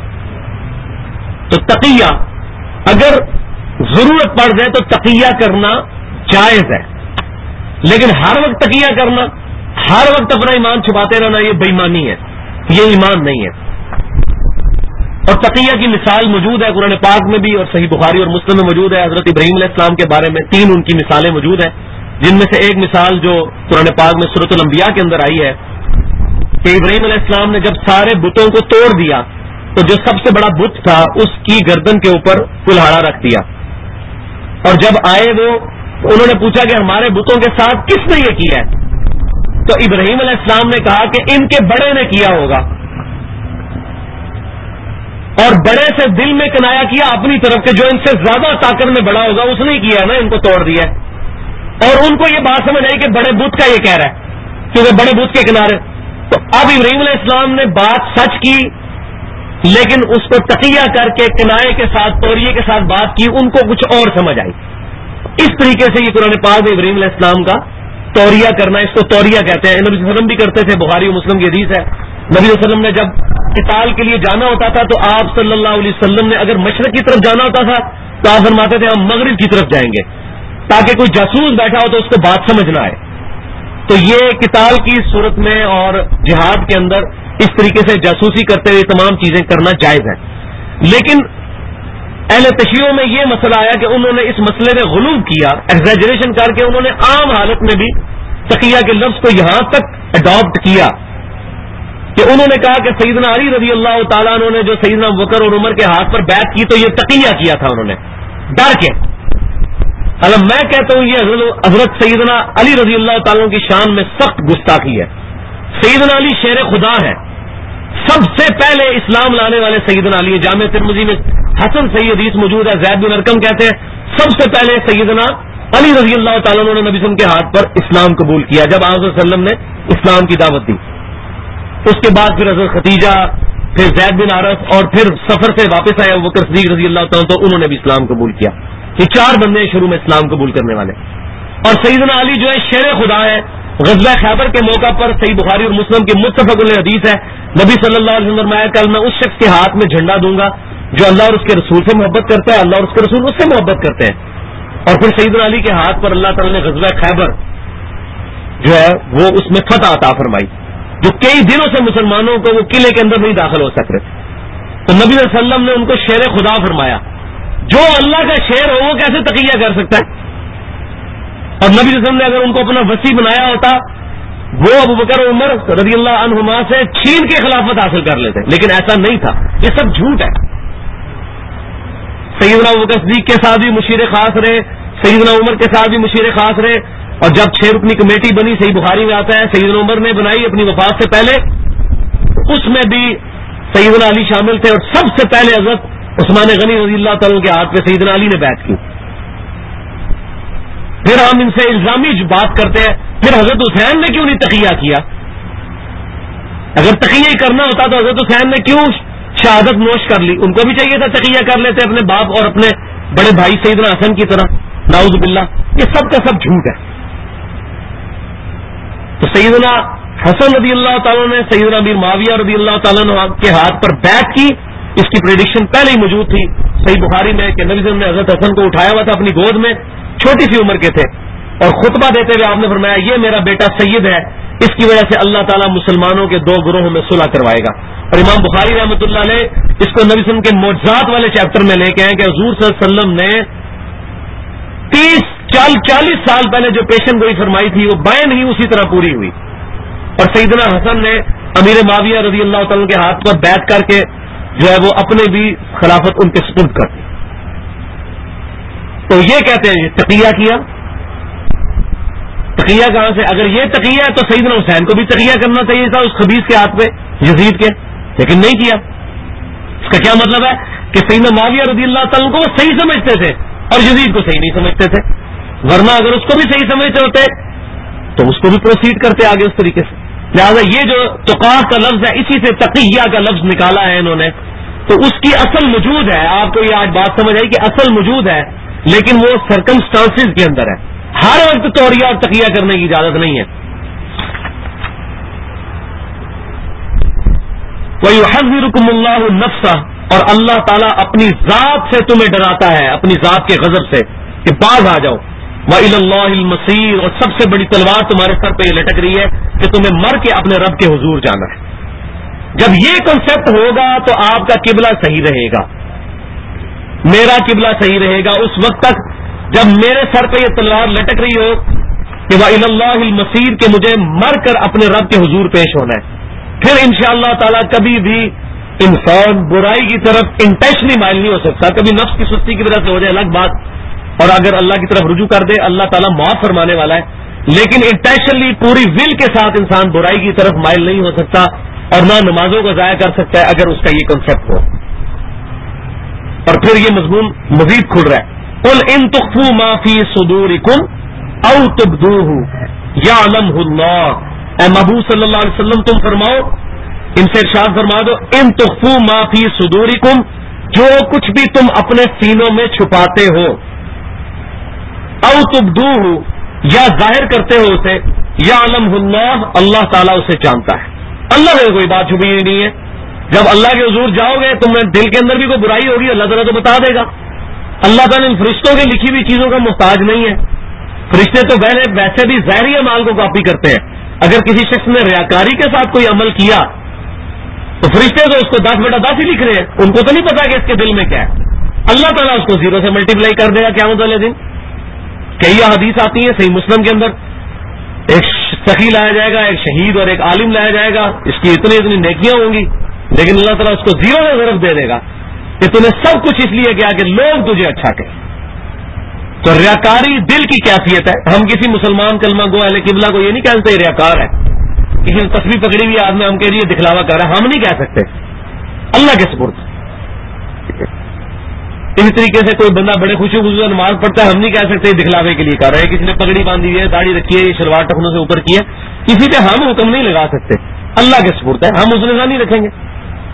تو تقیہ اگر ضرورت پڑ جائے تو تقیہ کرنا جائز ہے، لیکن ہر وقت تقیہ کرنا، ہر وقت اپنا ایمان چھپاتے رہنا، یہ بے ایمانی ہے، یہ ایمان نہیں ہے۔ اور تقیہ کی مثال موجود ہے قرآن پاک میں بھی، اور صحیح بخاری اور مسلم میں موجود ہے۔ حضرت ابراہیم علیہ السلام کے بارے میں 3 ان کی مثالیں موجود ہیں، جن میں سے ایک مثال جو قرآن پاک میں سورۃ الانبیاء کے اندر آئی ہے کہ ابراہیم علیہ السلام نے جب سارے بتوں کو توڑ دیا تو جو سب سے بڑا بت تھا اس کی گردن کے اوپر کلہاڑا رکھ دیا، اور جب آئے وہ انہوں نے پوچھا کہ ہمارے بتوں کے ساتھ کس نے یہ کیا ہے، تو ابراہیم علیہ السلام نے کہا کہ ان کے بڑے نے کیا ہوگا، اور بڑے سے دل میں کنایا کیا اپنی طرف کہ جو ان سے زیادہ طاقت میں بڑا ہوگا اس نے کیا نا، ان کو توڑ دیا، اور ان کو یہ بات سمجھ آئی کہ بڑے بت کا یہ کہہ رہا ہے کیونکہ بڑے بت کے کنارے۔ تو اب ابراہیم علیہ السلام نے بات سچ کی، لیکن اس کو تقیہ کر کے کنائے کے ساتھ توریے کے ساتھ بات کی، ان کو کچھ اور سمجھ آئی۔ اس طریقے سے یہ قرآن پاک میں ابراہیم علیہ السلام کا توریہ کرنا، اس کو توریہ کہتے ہیں، نبی صلی اللہ علیہ وسلم بھی کرتے تھے، بخاری و مسلم کی حدیث ہے۔ نبی صلی اللہ علیہ وسلم نے جب قتال کے لیے جانا ہوتا تھا تو آپ صلی اللہ علیہ وسلم نے اگر مشرق کی طرف جانا ہوتا تھا تو آپ فرماتے تھے ہم مغرب کی طرف جائیں گے، تاکہ کوئی جاسوس بیٹھا ہو تو اس کو بات سمجھ نہ آئے۔ تو یہ قتال کی صورت میں اور جہاد کے اندر اس طریقے سے جاسوسی کرتے ہوئے تمام چیزیں کرنا جائز ہے، لیکن اہل تشیع میں یہ مسئلہ آیا کہ انہوں نے اس مسئلے میں غلو کیا، ایگزیجریشن کر کے انہوں نے عام حالت میں بھی تقیہ کے لفظ کو یہاں تک اڈاپٹ کیا کہ انہوں نے کہا کہ سیدنا علی رضی اللہ تعالیٰ عنہ نے جو سیدنا بکر اور عمر کے ہاتھ پر بیعت کی تو یہ تقیہ کیا تھا انہوں نے ڈر کے۔ حالانکہ میں کہتا ہوں یہ حضرت سیدنا علی رضی اللہ تعالیٰ کی شان میں سخت گستاخی ہے۔ سیدنا علی شیر خدا ہے، سب سے پہلے اسلام لانے والے سیدنا علی، جامع ترمذی میں حسن صحیح حدیث موجود ہے، زید بن ارقم کہتے ہیں سب سے پہلے سیدنا علی رضی اللہ تعالیٰ عنہ نے نبی صلی اللہ علیہ وسلم کے ہاتھ پر اسلام قبول کیا جب آپ صلی اللہ علیہ وسلم نے اسلام کی دعوت دی۔ اس کے بعد پھر حضرت ختیجہ، پھر زید بن عارف، اور پھر سفر سے واپس آئے ابوبکر صدیق رضی اللہ تعالیٰ تو انہوں نے بھی اسلام قبول کیا۔ یہ 4 بندے ہیں شروع میں اسلام قبول کرنے والے، اور سیدنا علی جو ہے شیر خدا ہے۔ غزوہ خیبر کے موقع پر صحیح بخاری اور مسلم کی متفق علیہ حدیث ہے، نبی صلی اللہ علیہ وسلم نے فرمایا کل میں اس شخص کے ہاتھ میں جھنڈا دوں گا جو اللہ اور اس کے رسول سے محبت کرتا ہے، اللہ اور اس کے رسول اس سے محبت کرتے ہیں۔ اور پھر سیدنا علی کے ہاتھ پر اللہ تعالیٰ نے غزوہ خیبر جو ہے وہ اس میں فتح عطا فرمائی، جو کئی دنوں سے مسلمانوں کو وہ قلعے کے اندر نہیں داخل ہو سک رہے، تو نبی صلی اللہ علیہ وسلم نے ان کو شیر خدا فرمایا۔ جو اللہ کا شیر ہو وہ کیسے تقیہ کر سکتا ہے؟ اور نبی صلی اللہ علیہ وسلم نے اگر ان کو اپنا وسیع بنایا ہوتا وہ ابوبکر اور عمر رضی اللہ عنہما سے چھین کے خلافت حاصل کر لیتے، لیکن ایسا نہیں تھا، یہ سب جھوٹ ہے۔ سیدنا ابوبکر صدیق کے ساتھ بھی مشیر خاص رہے، سیدنا عمر کے ساتھ بھی مشیر خاص رہے، اور جب 6 رکنی کمیٹی بنی، صحیح بخاری میں آتا ہے سیدنا عمر نے بنائی اپنی وفات سے پہلے، اس میں بھی سیدنا علی شامل تھے، اور سب سے پہلے حضرت عثمان غنی رضی اللہ تعالیٰ کے ہاتھ پہ سیدنا علی نے بیعت کی۔ پھر ہم ان سے الزامی بات کرتے ہیں پھر حضرت حسین نے کیوں نہیں تقیہ کیا؟ اگر تقیہ ہی کرنا ہوتا تو حضرت حسین نے کیوں شہادت نوش کر لی؟ ان کو بھی چاہیے تھا تقیہ کر لیتے اپنے باپ اور اپنے بڑے بھائی سیدنا حسن کی طرح، نعوذ باللہ۔ یہ سب کا سب جھوٹ ہے۔ تو سیدنا حسن رضی اللہ تعالیٰ نے سیدنا امیر معاویہ رضی اللہ تعالیٰ عنہ کے ہاتھ پر بیعت کی. اس کی پریڈکشن پہلے ہی موجود تھی صحیح بخاری میں کہ نبی صلی اللہ علیہ وسلم نے حضرت حسن کو اٹھایا ہوا تھا اپنی گود میں, چھوٹی سی عمر کے تھے, اور خطبہ دیتے ہوئے آپ نے فرمایا یہ میرا بیٹا سید ہے, اس کی وجہ سے اللہ تعالیٰ مسلمانوں کے 2 گروہوں میں صلح کروائے گا. اور امام بخاری رحمۃ اللہ علیہ اس کو نبی صلی اللہ علیہ وسلم کے معجزات والے چیپٹر میں لے کے آئے کہ حضور صلی اللہ علیہ وسلم نے 30-40 سال پہلے جو پیشن گوئی فرمائی تھی وہ بائیں نہیں اسی طرح پوری ہوئی. اور سیدنا حسن نے امیر معاویہ رضی اللہ تعالیٰ کے ہاتھ پر بیعت کر کے جو ہے وہ اپنے بھی خلافت ان کے سپرد کر دی. تو یہ کہتے ہیں یہ تقیہ کیا. تقیہ کہاں سے؟ اگر یہ تقیہ ہے تو سیدنا حسین کو بھی تقیہ کرنا چاہیے تھا اس خبیث کے ہاتھ پہ یزید کے, لیکن نہیں کیا. اس کا کیا مطلب ہے کہ سیدنا معاویہ رضی اللہ تعالیٰ کو وہ صحیح سمجھتے تھے اور یزید کو صحیح نہیں سمجھتے تھے, ورنہ اگر اس کو بھی صحیح سمجھتے ہوتے تو اس کو بھی پروسیڈ کرتے آگے اس طریقے سے. لہٰذا یہ جو تقاہ کا لفظ ہے اسی سے تقیہ کا لفظ نکالا ہے انہوں نے. تو اس کی اصل موجود ہے, آپ کو یہ آج بات سمجھ آئی کہ اصل موجود ہے, لیکن وہ سرکمسٹانسز کے اندر ہے. ہر وقت توریہ اور تقیہ کرنے کی اجازت نہیں ہے. وَيُحَذِّرُكُمُ اللَّهُ نَفْسَهُ, اور اللہ تعالیٰ اپنی ذات سے تمہیں ڈراتا ہے, اپنی ذات کے غضب سے کہ باز آ جاؤ. وَإِلَى اللَّهِ الْمَصِيرُ, اور سب سے بڑی تلوار تمہارے سر پہ یہ لٹک رہی ہے کہ تمہیں مر کے اپنے رب کے حضور جانا ہے. جب یہ کنسپٹ ہوگا تو آپ کا قبلہ صحیح رہے گا, میرا قبلہ صحیح رہے گا اس وقت تک جب میرے سر پہ یہ تلوار لٹک رہی ہو کہ وَإِلَى اللَّهِ الْمَصِيرُ, کہ مجھے مر کر اپنے رب کے حضور پیش ہونا ہے. پھر انشاءاللہ تعالیٰ کبھی بھی انسان برائی کی طرف انٹینشنلی مائل نہیں ہو سکتا. کبھی نفس کی سستی کی وجہ سے ہو جائے الگ بات, اور اگر اللہ کی طرف رجوع کر دے اللہ تعالیٰ معاف فرمانے والا ہے, لیکن انٹینشنلی پوری ول کے ساتھ انسان برائی کی طرف مائل نہیں ہو سکتا اور نہ نمازوں کو ضائع کر سکتا ہے اگر اس کا یہ کنسپٹ ہو. اور پھر یہ مضمون مزید کھل رہا ہے, قُلْ إِن تُخْفُوا مَا فِي صُدُورِكُمْ أَوْ تُبْدُوهُ يَعْلَمْهُ اللَّهُ, اے محبوب صلی اللہ علیہ وسلم تم فرماؤ, ان سے ارشاد فرما دو, ان تخفوا ما فی صدورکم, جو کچھ بھی تم اپنے سینوں میں چھپاتے ہو, او تبدوہ, یا ظاہر کرتے ہو اسے, یعلمہ اللہ, اللہ تعالیٰ اسے جانتا ہے. اللہ سے کوئی بات چھپی نہیں ہے. جب اللہ کے حضور جاؤ گے تمہیں دل کے اندر بھی کوئی برائی ہوگی اللہ تعالیٰ تو بتا دے گا. اللہ تعالیٰ ان فرشتوں کی لکھی ہوئی چیزوں کا محتاج نہیں ہے. فرشتے تو ویسے بھی ظاہری اعمال کو کاپی کرتے ہیں. اگر کسی شخص نے ریاکاری کے ساتھ کوئی عمل کیا تو فرشتے تو اس کو 10/10 ہی لکھ رہے ہیں, ان کو تو نہیں پتا کہ اس کے دل میں کیا ہے. اللہ تعالیٰ اس کو 0 سے ملٹیپلائی کر دے گا قیامت والے دن. کئی حدیث آتی ہیں صحیح مسلم کے اندر, ایک سخی لایا جائے گا, ایک شہید اور ایک عالم لایا جائے گا, اس کی اتنی نیکیاں ہوں گی, لیکن اللہ تعالیٰ اس کو 0 سے ضرب دے دے گا کہ تمہیں سب کچھ اس لیے کیا کہ لوگ تجھے اچھا کہیں. تو ریاکاری دل کی کیفیت ہے. ہم کسی مسلمان کلمہ گو اہل قبلہ کو یہ نہیں کہہ سکتے ریاکار ہے, کسی نے تصویر پکڑی ہوئی آدمی ہم کہہ رہی ہے دکھلاوا کر رہا ہے, ہم نہیں کہہ سکتے. اللہ کے سپرد. اسی طریقے سے کوئی بندہ بڑے خوشی خوشی نماز پڑھتا ہے, ہم نہیں کہہ سکتے دکھلاوے کے لیے کر رہے ہیں. کسی نے پگڑی باندھی ہوئی ہے, داڑھی رکھی ہے, شلوار ٹخنوں سے اوپر کی ہے, کسی پہ ہم حکم نہیں لگا سکتے. اللہ کے سپرد ہے, ہم اس نظام نہیں رکھیں گے.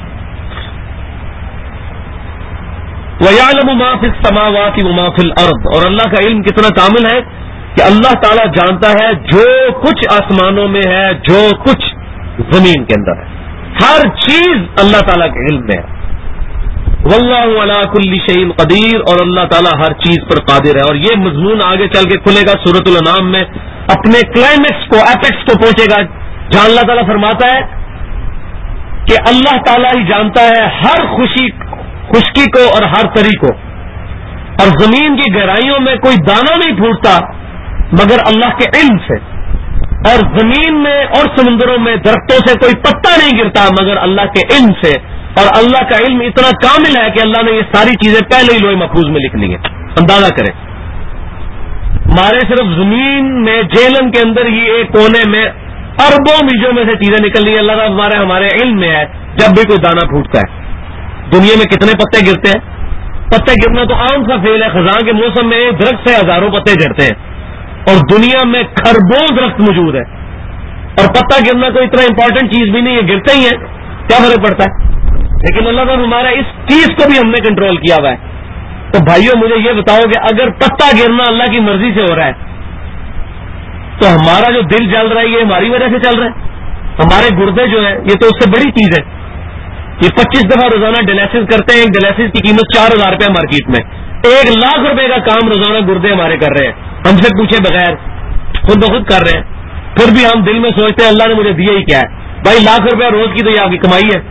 وَيَعْلَمُ مَا فِي السَّمَاوَاتِ وَمَا فِي الْأَرْضِ, اور اللہ کا علم کتنا کامل ہے کہ اللہ تعالیٰ جانتا ہے جو کچھ آسمانوں میں ہے, جو کچھ زمین کے اندر ہے, ہر چیز اللہ تعالیٰ کے علم میں ہے. واللہ علی کل شیء قدیر, اور اللہ تعالیٰ ہر چیز پر قادر ہے. اور یہ مضمون آگے چل کے کھلے گا سورۃ الانعام میں, اپنے کلائمیکس کو, ایپیکس کو پہنچے گا, جہاں اللہ تعالیٰ فرماتا ہے کہ اللہ تعالیٰ ہی جانتا ہے ہر خشکی کو اور ہر تری کو, اور زمین کی گہرائیوں میں کوئی دانہ نہیں پھوٹتا مگر اللہ کے علم سے, اور زمین میں اور سمندروں میں درختوں سے کوئی پتا نہیں گرتا مگر اللہ کے علم سے. اور اللہ کا علم اتنا کامل ہے کہ اللہ نے یہ ساری چیزیں پہلے ہی لوح محفوظ میں لکھ لی ہیں. اندازہ کریں, ہمارے صرف زمین میں جیلن کے اندر ہی ایک کونے میں اربوں میلوں میں سے چیزیں نکل رہی ہیں. اللہ تعالیٰ ہمارے علم میں ہے جب بھی کوئی دانہ پھوٹتا ہے. دنیا میں کتنے پتے گرتے ہیں؟ پتے گرنا تو عام سا فیل ہے. خزاں کے موسم میں ایک درخت سے ہزاروں پتے گرتے ہیں, اور دنیا میں کھربوں درخت موجود ہے, اور پتا گرنا کوئی اتنا امپورٹنٹ چیز بھی نہیں ہے, گرتے ہی ہیں, کیا فرق پڑتا ہے. لیکن اللہ تعالیٰ ہمارا اس چیز کو بھی ہم نے کنٹرول کیا ہوا ہے. تو بھائیوں مجھے یہ بتاؤ کہ اگر پتا گرنا اللہ کی مرضی سے ہو رہا ہے تو ہمارا جو دل جل رہا ہے یہ ہماری وجہ سے چل رہا ہے. ہمارے گردے جو ہیں یہ تو اس سے بڑی چیز ہے. یہ 25 دفعہ روزانہ ڈیلائسس کرتے ہیں. ایک ڈیلائسس کی قیمت 4,000 روپیہ مارکیٹ میں. 1,00,000 روپے کا کام روزانہ گردے ہمارے کر رہے ہیں, ہم سے پوچھے بغیر خود بخود کر رہے ہیں. پھر بھی ہم دل میں سوچتے ہیں اللہ نے مجھے دیا ہی کیا ہے. بھائی 1,00,000 روپیہ روز کی تو یہ آپ کی کمائی ہے.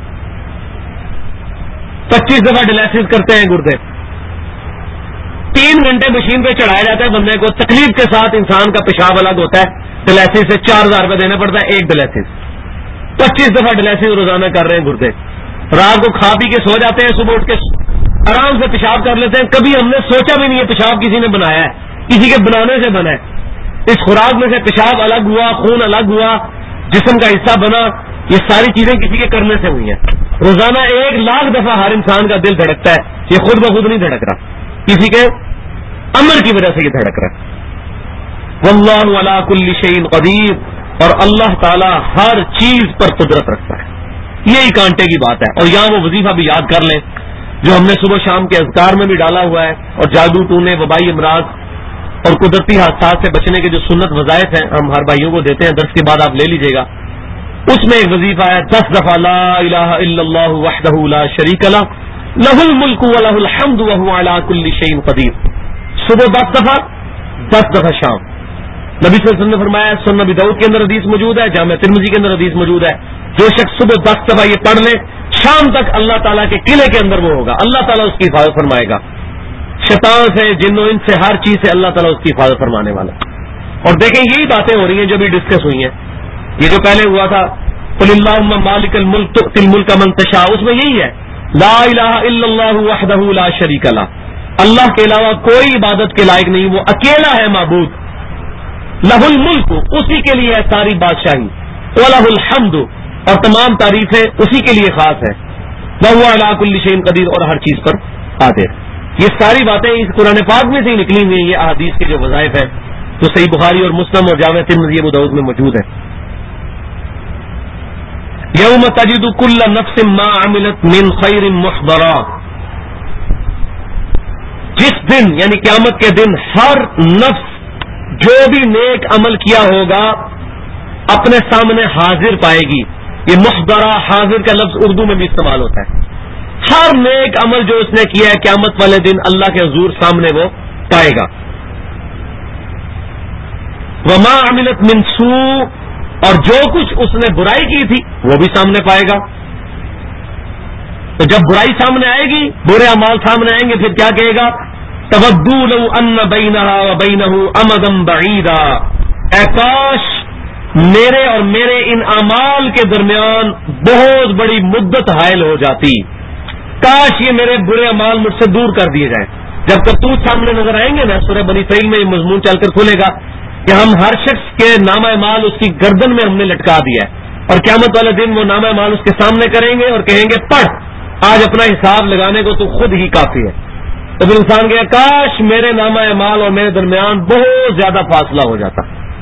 25 دفعہ ڈیلائسس کرتے ہیں گردے. 3 گھنٹے مشین پہ چڑھایا جاتا ہے بندے کو, تکلیف کے ساتھ انسان کا پیشاب الگ ہوتا ہے. ڈیلائسس سے 4,000 روپے دینا پڑتا ہے ایک ڈیلائسس. 25 دفعہ ڈیلائسس روزانہ کر رہے ہیں گردے. رات کو کھا پی کے سو جاتے ہیں, صبح اٹھ کے آرام سے پیشاب کر لیتے ہیں. کبھی ہم نے سوچا بھی نہیں ہے پیشاب کسی نے بنایا ہے, کسی کے بنانے سے بنا ہے. اس خوراک میں سے پیشاب الگ ہوا, خون الگ ہوا, جسم کا حصہ بنا. یہ ساری چیزیں کسی کے کرنے سے ہوئی ہیں. روزانہ 1,00,000 دفعہ ہر انسان کا دل دھڑکتا ہے. یہ خود بخود نہیں دھڑک رہا, کسی کے عمل کی وجہ سے یہ دھڑک رہا ہے. واللہ علی کل شیء قدیر, اور اللہ تعالی ہر چیز پر قدرت رکھتا ہے. یہی کانٹے کی بات ہے. اور یہاں وہ وظیفہ بھی یاد کر لیں جو ہم نے صبح شام کے اذکار میں بھی ڈالا ہوا ہے. اور جادو ٹونے, وبائی امراض اور قدرتی حادثات سے بچنے کے جو سنت وظائف ہیں ہم ہر بھائیوں کو دیتے ہیں. درس کے بعد آپ لے لیجئے گا. اس میں ایک وظیفہ ہے 10 دفعہ لا الہ الا اللہ وحدہ لا شریک لہ لہ الملک ولہ الحمد وہو علی کل شیء قدیر. صبح 10 دفعہ, 10 دفعہ شام. نبی صلی اللہ علیہ وسلم نے فرمایا, سنن نبی داؤد کے اندر حدیث موجود ہے, جامع ترمذی کے اندر حدیث موجود ہے, جو شخص صبح 10 دفعہ یہ پڑھ لے شام تک اللہ تعالیٰ کے قلعے کے اندر وہ ہوگا. اللہ تعالیٰ اس کی حفاظت فرمائے گا. شیطان سے, جن و انس سے, ہر چیز سے اللہ تعالیٰ اس کی حفاظت فرمانے والا. اور دیکھیں یہی باتیں ہو رہی ہیں جو بھی ڈسکس ہوئی ہیں. یہ جو پہلے ہوا تھا قل اللہم مالک الملک تؤتی الملک من تشاء, اس میں یہی ہے لا الہ الا اللہ وحدہ لا شریک لہ, اللہ کے علاوہ کوئی عبادت کے لائق نہیں, وہ اکیلا ہے معبود. لہ الملک, اسی کے لیے ہے ساری بادشاہی. ولہ الحمد, اور تمام تعریفیں اسی کے لیے خاص ہے. وہو علی کل شیء قدیر, اور ہر چیز پر قادر. یہ ساری باتیں اس قرآن پاک میں سے ہی نکلی ہوئی ہیں. یہ احادیث کے جو وظائف ہیں جو صحیح بخاری اور مسلم اور جامع ترمذی ابو داؤد میں موجود ہیں. یوم تجد کل نفس ما عملت من خیر محضرا, جس دن یعنی قیامت کے دن ہر نفس جو بھی نیک عمل کیا ہوگا اپنے سامنے حاضر پائے گی. یہ محضرہ, حاضر کا لفظ اردو میں بھی استعمال ہوتا ہے. ہر نیک عمل جو اس نے کیا ہے قیامت والے دن اللہ کے حضور سامنے وہ پائے گا. وما عملت من سوء, اور جو کچھ اس نے برائی کی تھی وہ بھی سامنے پائے گا. تو جب برائی سامنے آئے گی, برے اعمال سامنے آئیں گے, پھر کیا کہے گا؟ تودوا لو ان بینہا وبینہ امدا بعیدا, اے کاش میرے اور میرے ان اعمال کے درمیان بہت بڑی مدت حائل ہو جاتی. کاش یہ میرے برے اعمال مجھ سے دور کر دیے جائیں. جب کرتوت سامنے نظر آئیں گے نا, سورہ بنی اسرائیل میں یہ مضمون چل کر کھلے گا کہ ہم ہر شخص کے نامہ مال اس کی گردن میں ہم نے لٹکا دیا ہے, اور قیامت والے دن وہ نامہ مال اس کے سامنے کریں گے اور کہیں گے پڑھ, آج اپنا حساب لگانے کو تو خود ہی کافی ہے. تو پھر انسان کہے کاش میرے نامہ مال اور میرے درمیان بہت زیادہ فاصلہ ہو جاتا.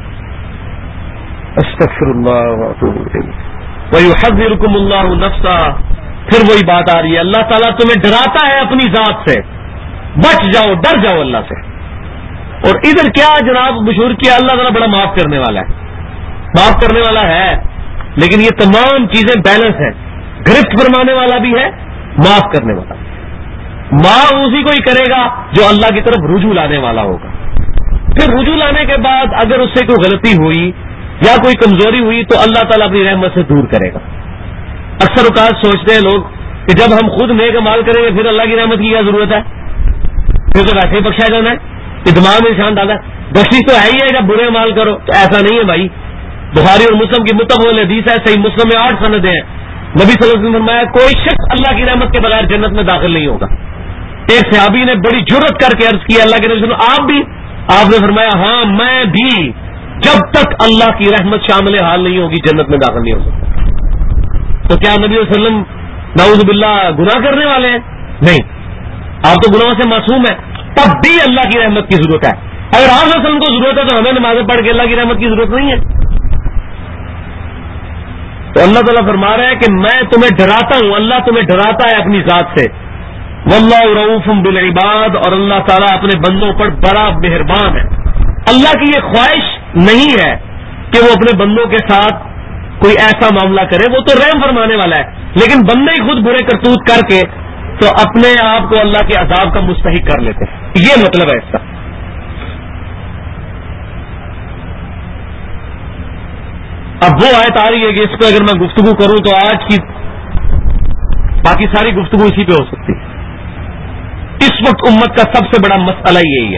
استغفر اللہ واتوب الیہ. ویحذرکم اللہ نفسا, پھر وہی بات آ رہی ہے, اللہ تعالیٰ تمہیں ڈراتا ہے اپنی ذات سے, بچ جاؤ, ڈر جاؤ اللہ سے. اور ادھر کیا جناب مشہور کیا, اللہ تعالیٰ بڑا معاف کرنے والا ہے. معاف کرنے والا ہے, لیکن یہ تمام چیزیں بیلنس ہیں. گرفت فرمانے والا بھی ہے, معاف کرنے والا. معاف اسی کو ہی کرے گا جو اللہ کی طرف رجوع لانے والا ہوگا. پھر رجوع لانے کے بعد اگر اس سے کوئی غلطی ہوئی یا کوئی کمزوری ہوئی تو اللہ تعالیٰ اپنی رحمت سے دور کرے گا. اکثر اوقات سوچتے ہیں لوگ کہ جب ہم خود نیک مال کریں گے پھر اللہ کی رحمت کی کیا ضرورت ہے, پھر تو ویسے ہی بخشا جانا ہے. یہ دماغ میں نشان ڈالا, بخشش تو ہے ہی ہے جب برے مال کرو. تو ایسا نہیں ہے بھائی. بخاری اور مسلم کی متفق حدیث ہے, صحیح مسلم میں 8 سندیں ہیں. نبی صلی اللہ علیہ وسلم نے فرمایا کوئی شخص اللہ کی رحمت کے بغیر جنت میں داخل نہیں ہوگا. ایک صحابی نے بڑی جرت کر کے عرض کیا اللہ کے نبی آپ بھی؟ آپ نے فرمایا ہاں میں بھی, جب تک اللہ کی رحمت شامل حال نہیں ہوگی جنت میں داخل نہیں ہو سکتا. تو کیا نبی صلی اللہ علیہ وسلم نعوذ باللہ گناہ کرنے والے ہیں؟ نہیں, آپ تو گناہوں سے معصوم ہیں, تب بھی اللہ کی رحمت کی ضرورت ہے. اگر آپ صلی اللہ علیہ وسلم کو ضرورت ہے تو ہمیں نمازیں پڑھ کے اللہ کی رحمت کی ضرورت نہیں ہے. تو اللہ تعالیٰ فرما رہا ہے کہ میں تمہیں ڈراتا ہوں, اللہ تمہیں ڈراتا ہے اپنی ذات سے. واللہ رؤوف بالعباد, اور اللہ تعالیٰ اپنے بندوں پر بڑا مہربان ہے. اللہ کی یہ خواہش نہیں ہے کہ وہ اپنے بندوں کے ساتھ کوئی ایسا معاملہ کرے، وہ تو رحم فرمانے والا ہے، لیکن بندے ہی خود برے کرتوت کر کے تو اپنے آپ کو اللہ کے عذاب کا مستحق کر لیتے ہیں. یہ مطلب ہے اس کا. اب وہ آیت آ رہی ہے کہ اس پہ اگر میں گفتگو کروں تو آج کی باقی ساری گفتگو اسی پہ ہو سکتی ہے. اس وقت امت کا سب سے بڑا مسئلہ یہی ہے.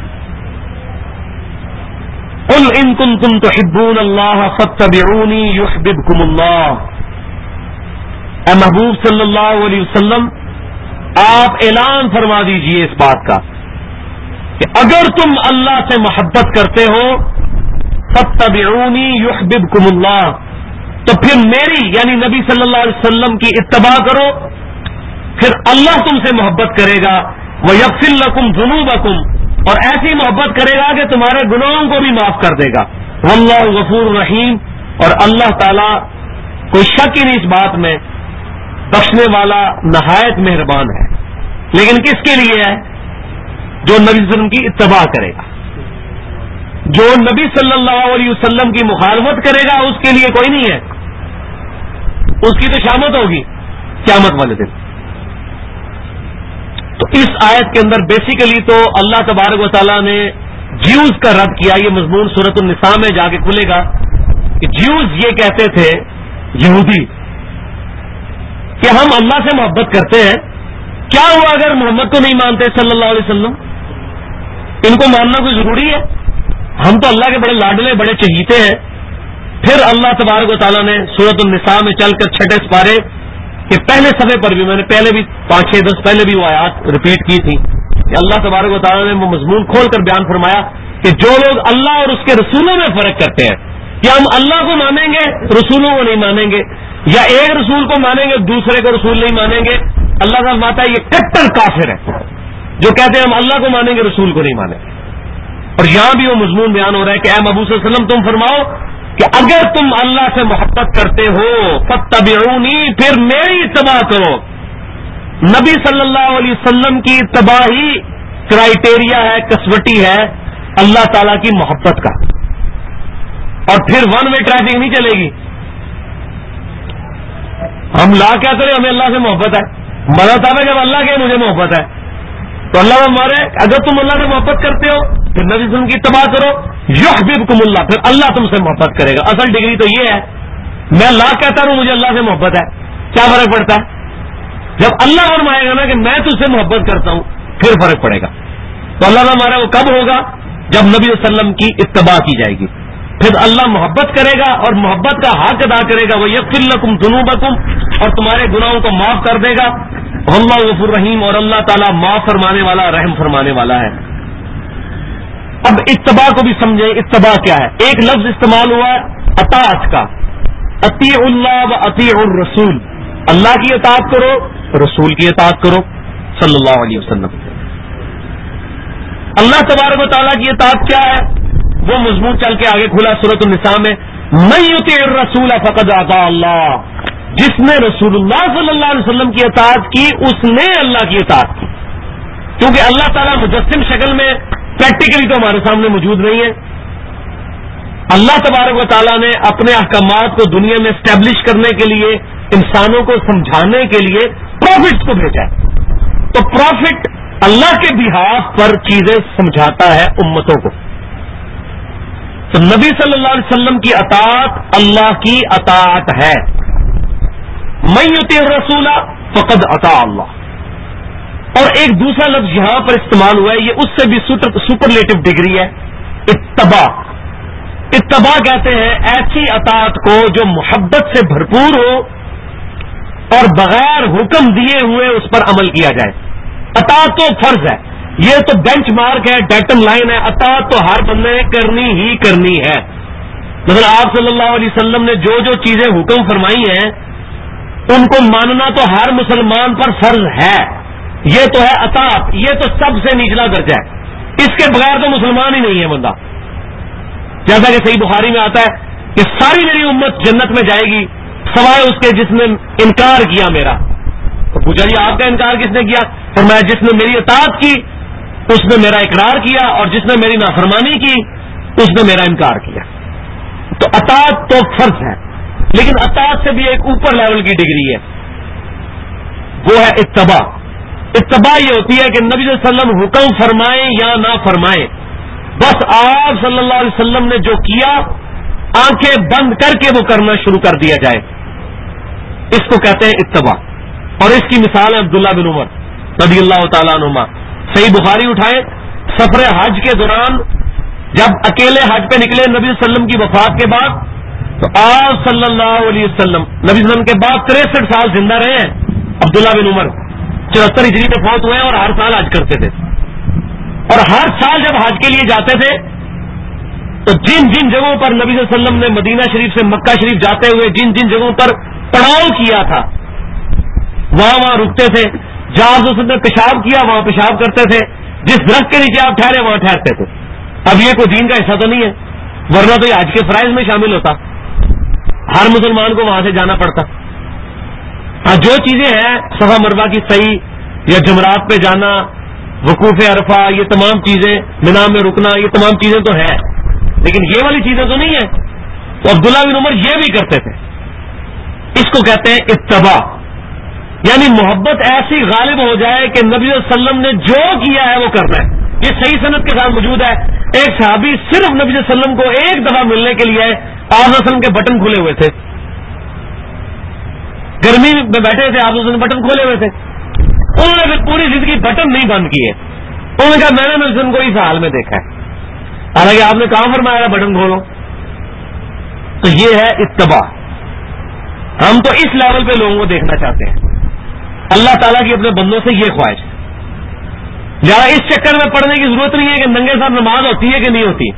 قل ان کنتم تحبون اللہ فاتبعونی یحببکم اللہ. اے محبوب صلی اللہ علیہ وسلم، آپ اعلان فرما دیجئے اس بات کا کہ اگر تم اللہ سے محبت کرتے ہو فاتبعونی یحببکم اللہ، تو پھر میری یعنی نبی صلی اللہ علیہ وسلم کی اتباع کرو، پھر اللہ تم سے محبت کرے گا. وَيَغْفِرْ لَكُمْ ذُنُوبَكُمْ، اور ایسی محبت کرے گا کہ تمہارے گناہوں کو بھی معاف کر دے گا. وَاللَّهُ غَفُورٌ رَحِيمٌ، اور اللہ تعالیٰ کوئی شک ہی نہیں اس بات میں بخشنے والا نہایت مہربان ہے. لیکن کس کے لیے ہے؟ جو نبی صلی اللہ علیہ وسلم کی اتباع کرے گا. جو نبی صلی اللہ علیہ وسلم کی مخالفت کرے گا اس کے لیے کوئی نہیں ہے، اس کی تو شامت ہوگی قیامت والے دن. تو اس آیت کے اندر بیسیکلی تو اللہ تبارک و تعالیٰ نے جیوز کا رد کیا. یہ مضمون سورۃ النساء میں جا کے کھلے گا کہ جیوز یہ کہتے تھے، یہودی، کہ ہم اللہ سے محبت کرتے ہیں، کیا ہوا اگر محمد کو نہیں مانتے صلی اللہ علیہ وسلم؟ ان کو ماننا کوئی ضروری ہے؟ ہم تو اللہ کے بڑے لاڈلے بڑے چہیتے ہیں. پھر اللہ تبارک و تعالیٰ نے سورۃ النساء میں چل کر 6 سپارے کہ پہلے صفحے پر بھی، میں نے پہلے بھی 5-6 10 پہلے بھی وہ آیات ریپیٹ کی تھی کہ اللہ تبارک و تعالیٰ نے وہ مضمون کھول کر بیان فرمایا کہ جو لوگ اللہ اور اس کے رسولوں میں فرق کرتے ہیں، یا ہم اللہ کو مانیں گے رسولوں کو نہیں مانیں گے، یا ایک رسول کو مانیں گے دوسرے کو رسول نہیں مانیں گے، اللہ کا فرماتا ہے یہ کٹر کافر ہے جو کہتے ہیں ہم اللہ کو مانیں گے رسول کو نہیں مانیں گے. اور یہاں بھی وہ مضمون بیان ہو رہا ہے کہ اے محبوب صلی اللہ علیہ وسلم تم فرماؤ کہ اگر تم اللہ سے محبت کرتے ہو فاتبعونی، پھر میری اتباع کرو. نبی صلی اللہ علیہ وسلم کی اتباع ہی کرائیٹیریا ہے، کسوٹی ہے اللہ تعالی کی محبت کا. اور پھر ون وے ٹریفک نہیں چلے گی. ہم لا کیا کریں، ہمیں اللہ سے محبت ہے، مزہ تھا جب اللہ کے مجھے محبت ہے تو اللہ ہمارے اگر تم اللہ سے محبت کرتے ہو پھر نبی صلی اللہ علیہ وسلم کی اتباع کرو، یحببکم اللہ، پھر اللہ تم سے محبت کرے گا. اصل ڈگری تو یہ ہے، میں لا کہتا ہوں مجھے اللہ سے محبت ہے، کیا فرق پڑتا ہے؟ جب اللہ فرمائے گا نا کہ میں تجھ سے محبت کرتا ہوں پھر فرق پڑے گا. تو اللہ کا ہمارا وہ کب ہوگا؟ جب نبی صلی اللہ علیہ وسلم کی اتباع کی جائے گی، پھر اللہ محبت کرے گا اور محبت کا حق ادا کرے گا. وَيَغْفِرْ لَكُمْ ذُنُوبَكُمْ، اور تمہارے گناہوں کو معاف کر دے گا. وَاللَّهُ غَفُورٌ رَحِيمٌ، اور اللہ تعالیٰ معاف فرمانے والا رحم فرمانے والا ہے. اب اتباع کو بھی سمجھیں، اتباع کیا ہے؟ ایک لفظ استعمال ہوا ہے اطاعت کا، اطیعوا اللہ و اطیعوا الرسول، اللہ کی اطاعت کرو رسول کی اطاعت کرو صلی اللہ علیہ وسلم. اللہ تبارک و تعالیٰ کی اطاعت کیا ہے؟ وہ مضمون چل کے آگے کھلا سورۃ النساء میں، من یطع الرسول فقد اطاع اللہ، جس نے رسول اللہ صلی اللہ علیہ وسلم کی اطاعت کی اس نے اللہ کی اطاعت کی. کیونکہ اللہ تعالیٰ مجسم شکل میں پریکٹیکلی تو ہمارے سامنے موجود نہیں ہے. اللہ تبارک و تعالیٰ نے اپنے احکامات کو دنیا میں اسٹیبلش کرنے کے لیے، انسانوں کو سمجھانے کے لیے پروفٹس کو بھیجا ہے. تو پروفٹ اللہ کے بہاف پر چیزیں سمجھاتا ہے امتوں کو. تو نبی صلی اللہ علیہ وسلم کی اطاعت اللہ کی اطاعت ہے. من یطع الرسول فقد اطاع اللہ. اور ایک دوسرا لفظ یہاں پر استعمال ہوا ہے، یہ اس سے بھی سپرلیٹو ڈگری ہے، اتباع. اتباع کہتے ہیں ایسی اطاعت کو جو محبت سے بھرپور ہو اور بغیر حکم دیے ہوئے اس پر عمل کیا جائے. اطاعت تو فرض ہے، یہ تو بینچ مارک ہے، ڈیٹم لائن ہے. اطاعت تو ہر بندے نے کرنی ہی کرنی ہے. مثلا آپ صلی اللہ علیہ وسلم نے جو جو چیزیں حکم فرمائی ہیں ان کو ماننا تو ہر مسلمان پر فرض ہے. یہ تو ہے اطاعت، یہ تو سب سے نچلا درجہ ہے، اس کے بغیر تو مسلمان ہی نہیں ہے بندہ. جیسا کہ صحیح بخاری میں آتا ہے کہ ساری میری امت جنت میں جائے گی سوائے اس کے جس نے انکار کیا میرا. تو پوچھا جی آپ کا انکار کس نے کیا؟ فرمایا جس نے میری اطاعت کی اس نے میرا اقرار کیا، اور جس نے میری نافرمانی کی اس نے میرا انکار کیا. تو اطاعت تو فرض ہے. لیکن اطاعت سے بھی ایک اوپر لیول کی ڈگری ہے، وہ ہے اتباع۔ اتباع یہ ہوتی ہے کہ نبی صلی اللہ علیہ وسلم حکم فرمائیں یا نہ فرمائیں، بس آپ صلی اللہ علیہ وسلم نے جو کیا آنکھیں بند کر کے وہ کرنا شروع کر دیا جائے، اس کو کہتے ہیں اتباع۔ اور اس کی مثال ہے عبداللہ بن عمر رضی اللہ تعالیٰ عنہما۔ صحیح بخاری اٹھائیں، سفر حج کے دوران جب اکیلے حج پہ نکلے نبی صلی اللہ علیہ وسلم کی وفات کے بعد، تو آپ صلی اللہ علیہ وسلم نبی صلی اللہ علیہ وسلم کے بعد 63 سال زندہ رہے ہیں عبداللہ بن عمر، 74 ہجری میں فوت ہوئے ہیں، اور ہر سال حج کرتے تھے۔ اور ہر سال جب حج کے لیے جاتے تھے تو جن جن جگہوں پر نبی صلی اللہ علیہ وسلم نے مدینہ شریف سے مکہ شریف جاتے ہوئے جن جن جگہوں پر پڑاؤ کیا تھا وہاں رکتے تھے، جہاں اس نے پیشاب کیا وہاں پیشاب کرتے تھے، جس درخت کے نیچے آپ ٹھہرے وہاں ٹھہرتے تھے۔ اب یہ کوئی دین کا حصہ تو نہیں ہے، ورنہ تو یہ حج کے فرائض میں شامل ہوتا، ہر مسلمان کو وہاں سے جانا پڑتا۔ جو چیزیں ہیں صفا مروہ کی صحیح یا جمرات پہ جانا، وقوف عرفہ، یہ تمام چیزیں، مینا میں رکنا، یہ تمام چیزیں تو ہیں، لیکن یہ والی چیزیں تو نہیں ہیں۔ تو عبداللہ بن عمر یہ بھی کرتے تھے، اس کو کہتے ہیں اتباع، یعنی محبت ایسی غالب ہو جائے کہ نبی صلی اللہ علیہ وسلم نے جو کیا ہے وہ کرنا ہے۔ یہ صحیح سند کے ساتھ موجود ہے، ایک صحابی صرف نبی صلی اللہ علیہ وسلم کو ایک دفعہ ملنے کے لیے آپ صلی اللہ علیہ وسلم کے بٹن کھلے ہوئے تھے، گرمی میں بیٹھے تھے، آپ صلی اللہ علیہ وسلم بٹن کھولے ہوئے تھے، انہوں نے پھر پوری زندگی بٹن نہیں بند کیے، انہوں نے کہا میں نے نبی صلی اللہ علیہ وسلم کو اس حال میں دیکھا ہے، حالانکہ آپ نے کہاں فرمایا بٹن کھولو۔ تو یہ ہے اتباع۔ ہم تو اس لیول پہ لوگوں کو دیکھنا چاہتے ہیں، اللہ تعالیٰ کی اپنے بندوں سے یہ خواہش ہے، لہٰذا اس چکر میں پڑھنے کی ضرورت نہیں ہے کہ ننگے سر نماز ہوتی ہے کہ نہیں ہوتی،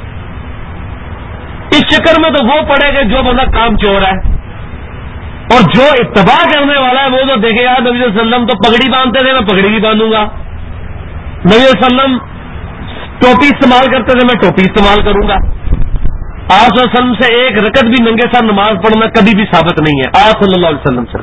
اس چکر میں تو وہ پڑھے کہ جو بندہ کام چور ہے، اور جو اتباع کرنے والا ہے وہ تو دیکھے گا نبی صلی اللہ علیہ وسلم تو پگڑی باندھتے تھے، میں پگڑی بھی باندھوں گا، نبی صلی اللہ علیہ وسلم ٹوپی استعمال کرتے تھے، میں ٹوپی استعمال کروں گا۔ آپ صلی اللہ علیہ وسلم سے ایک رکعت بھی ننگے سر نماز پڑھنا کبھی بھی ثابت نہیں ہے، آپ صلی اللہ علیہ وسلم سے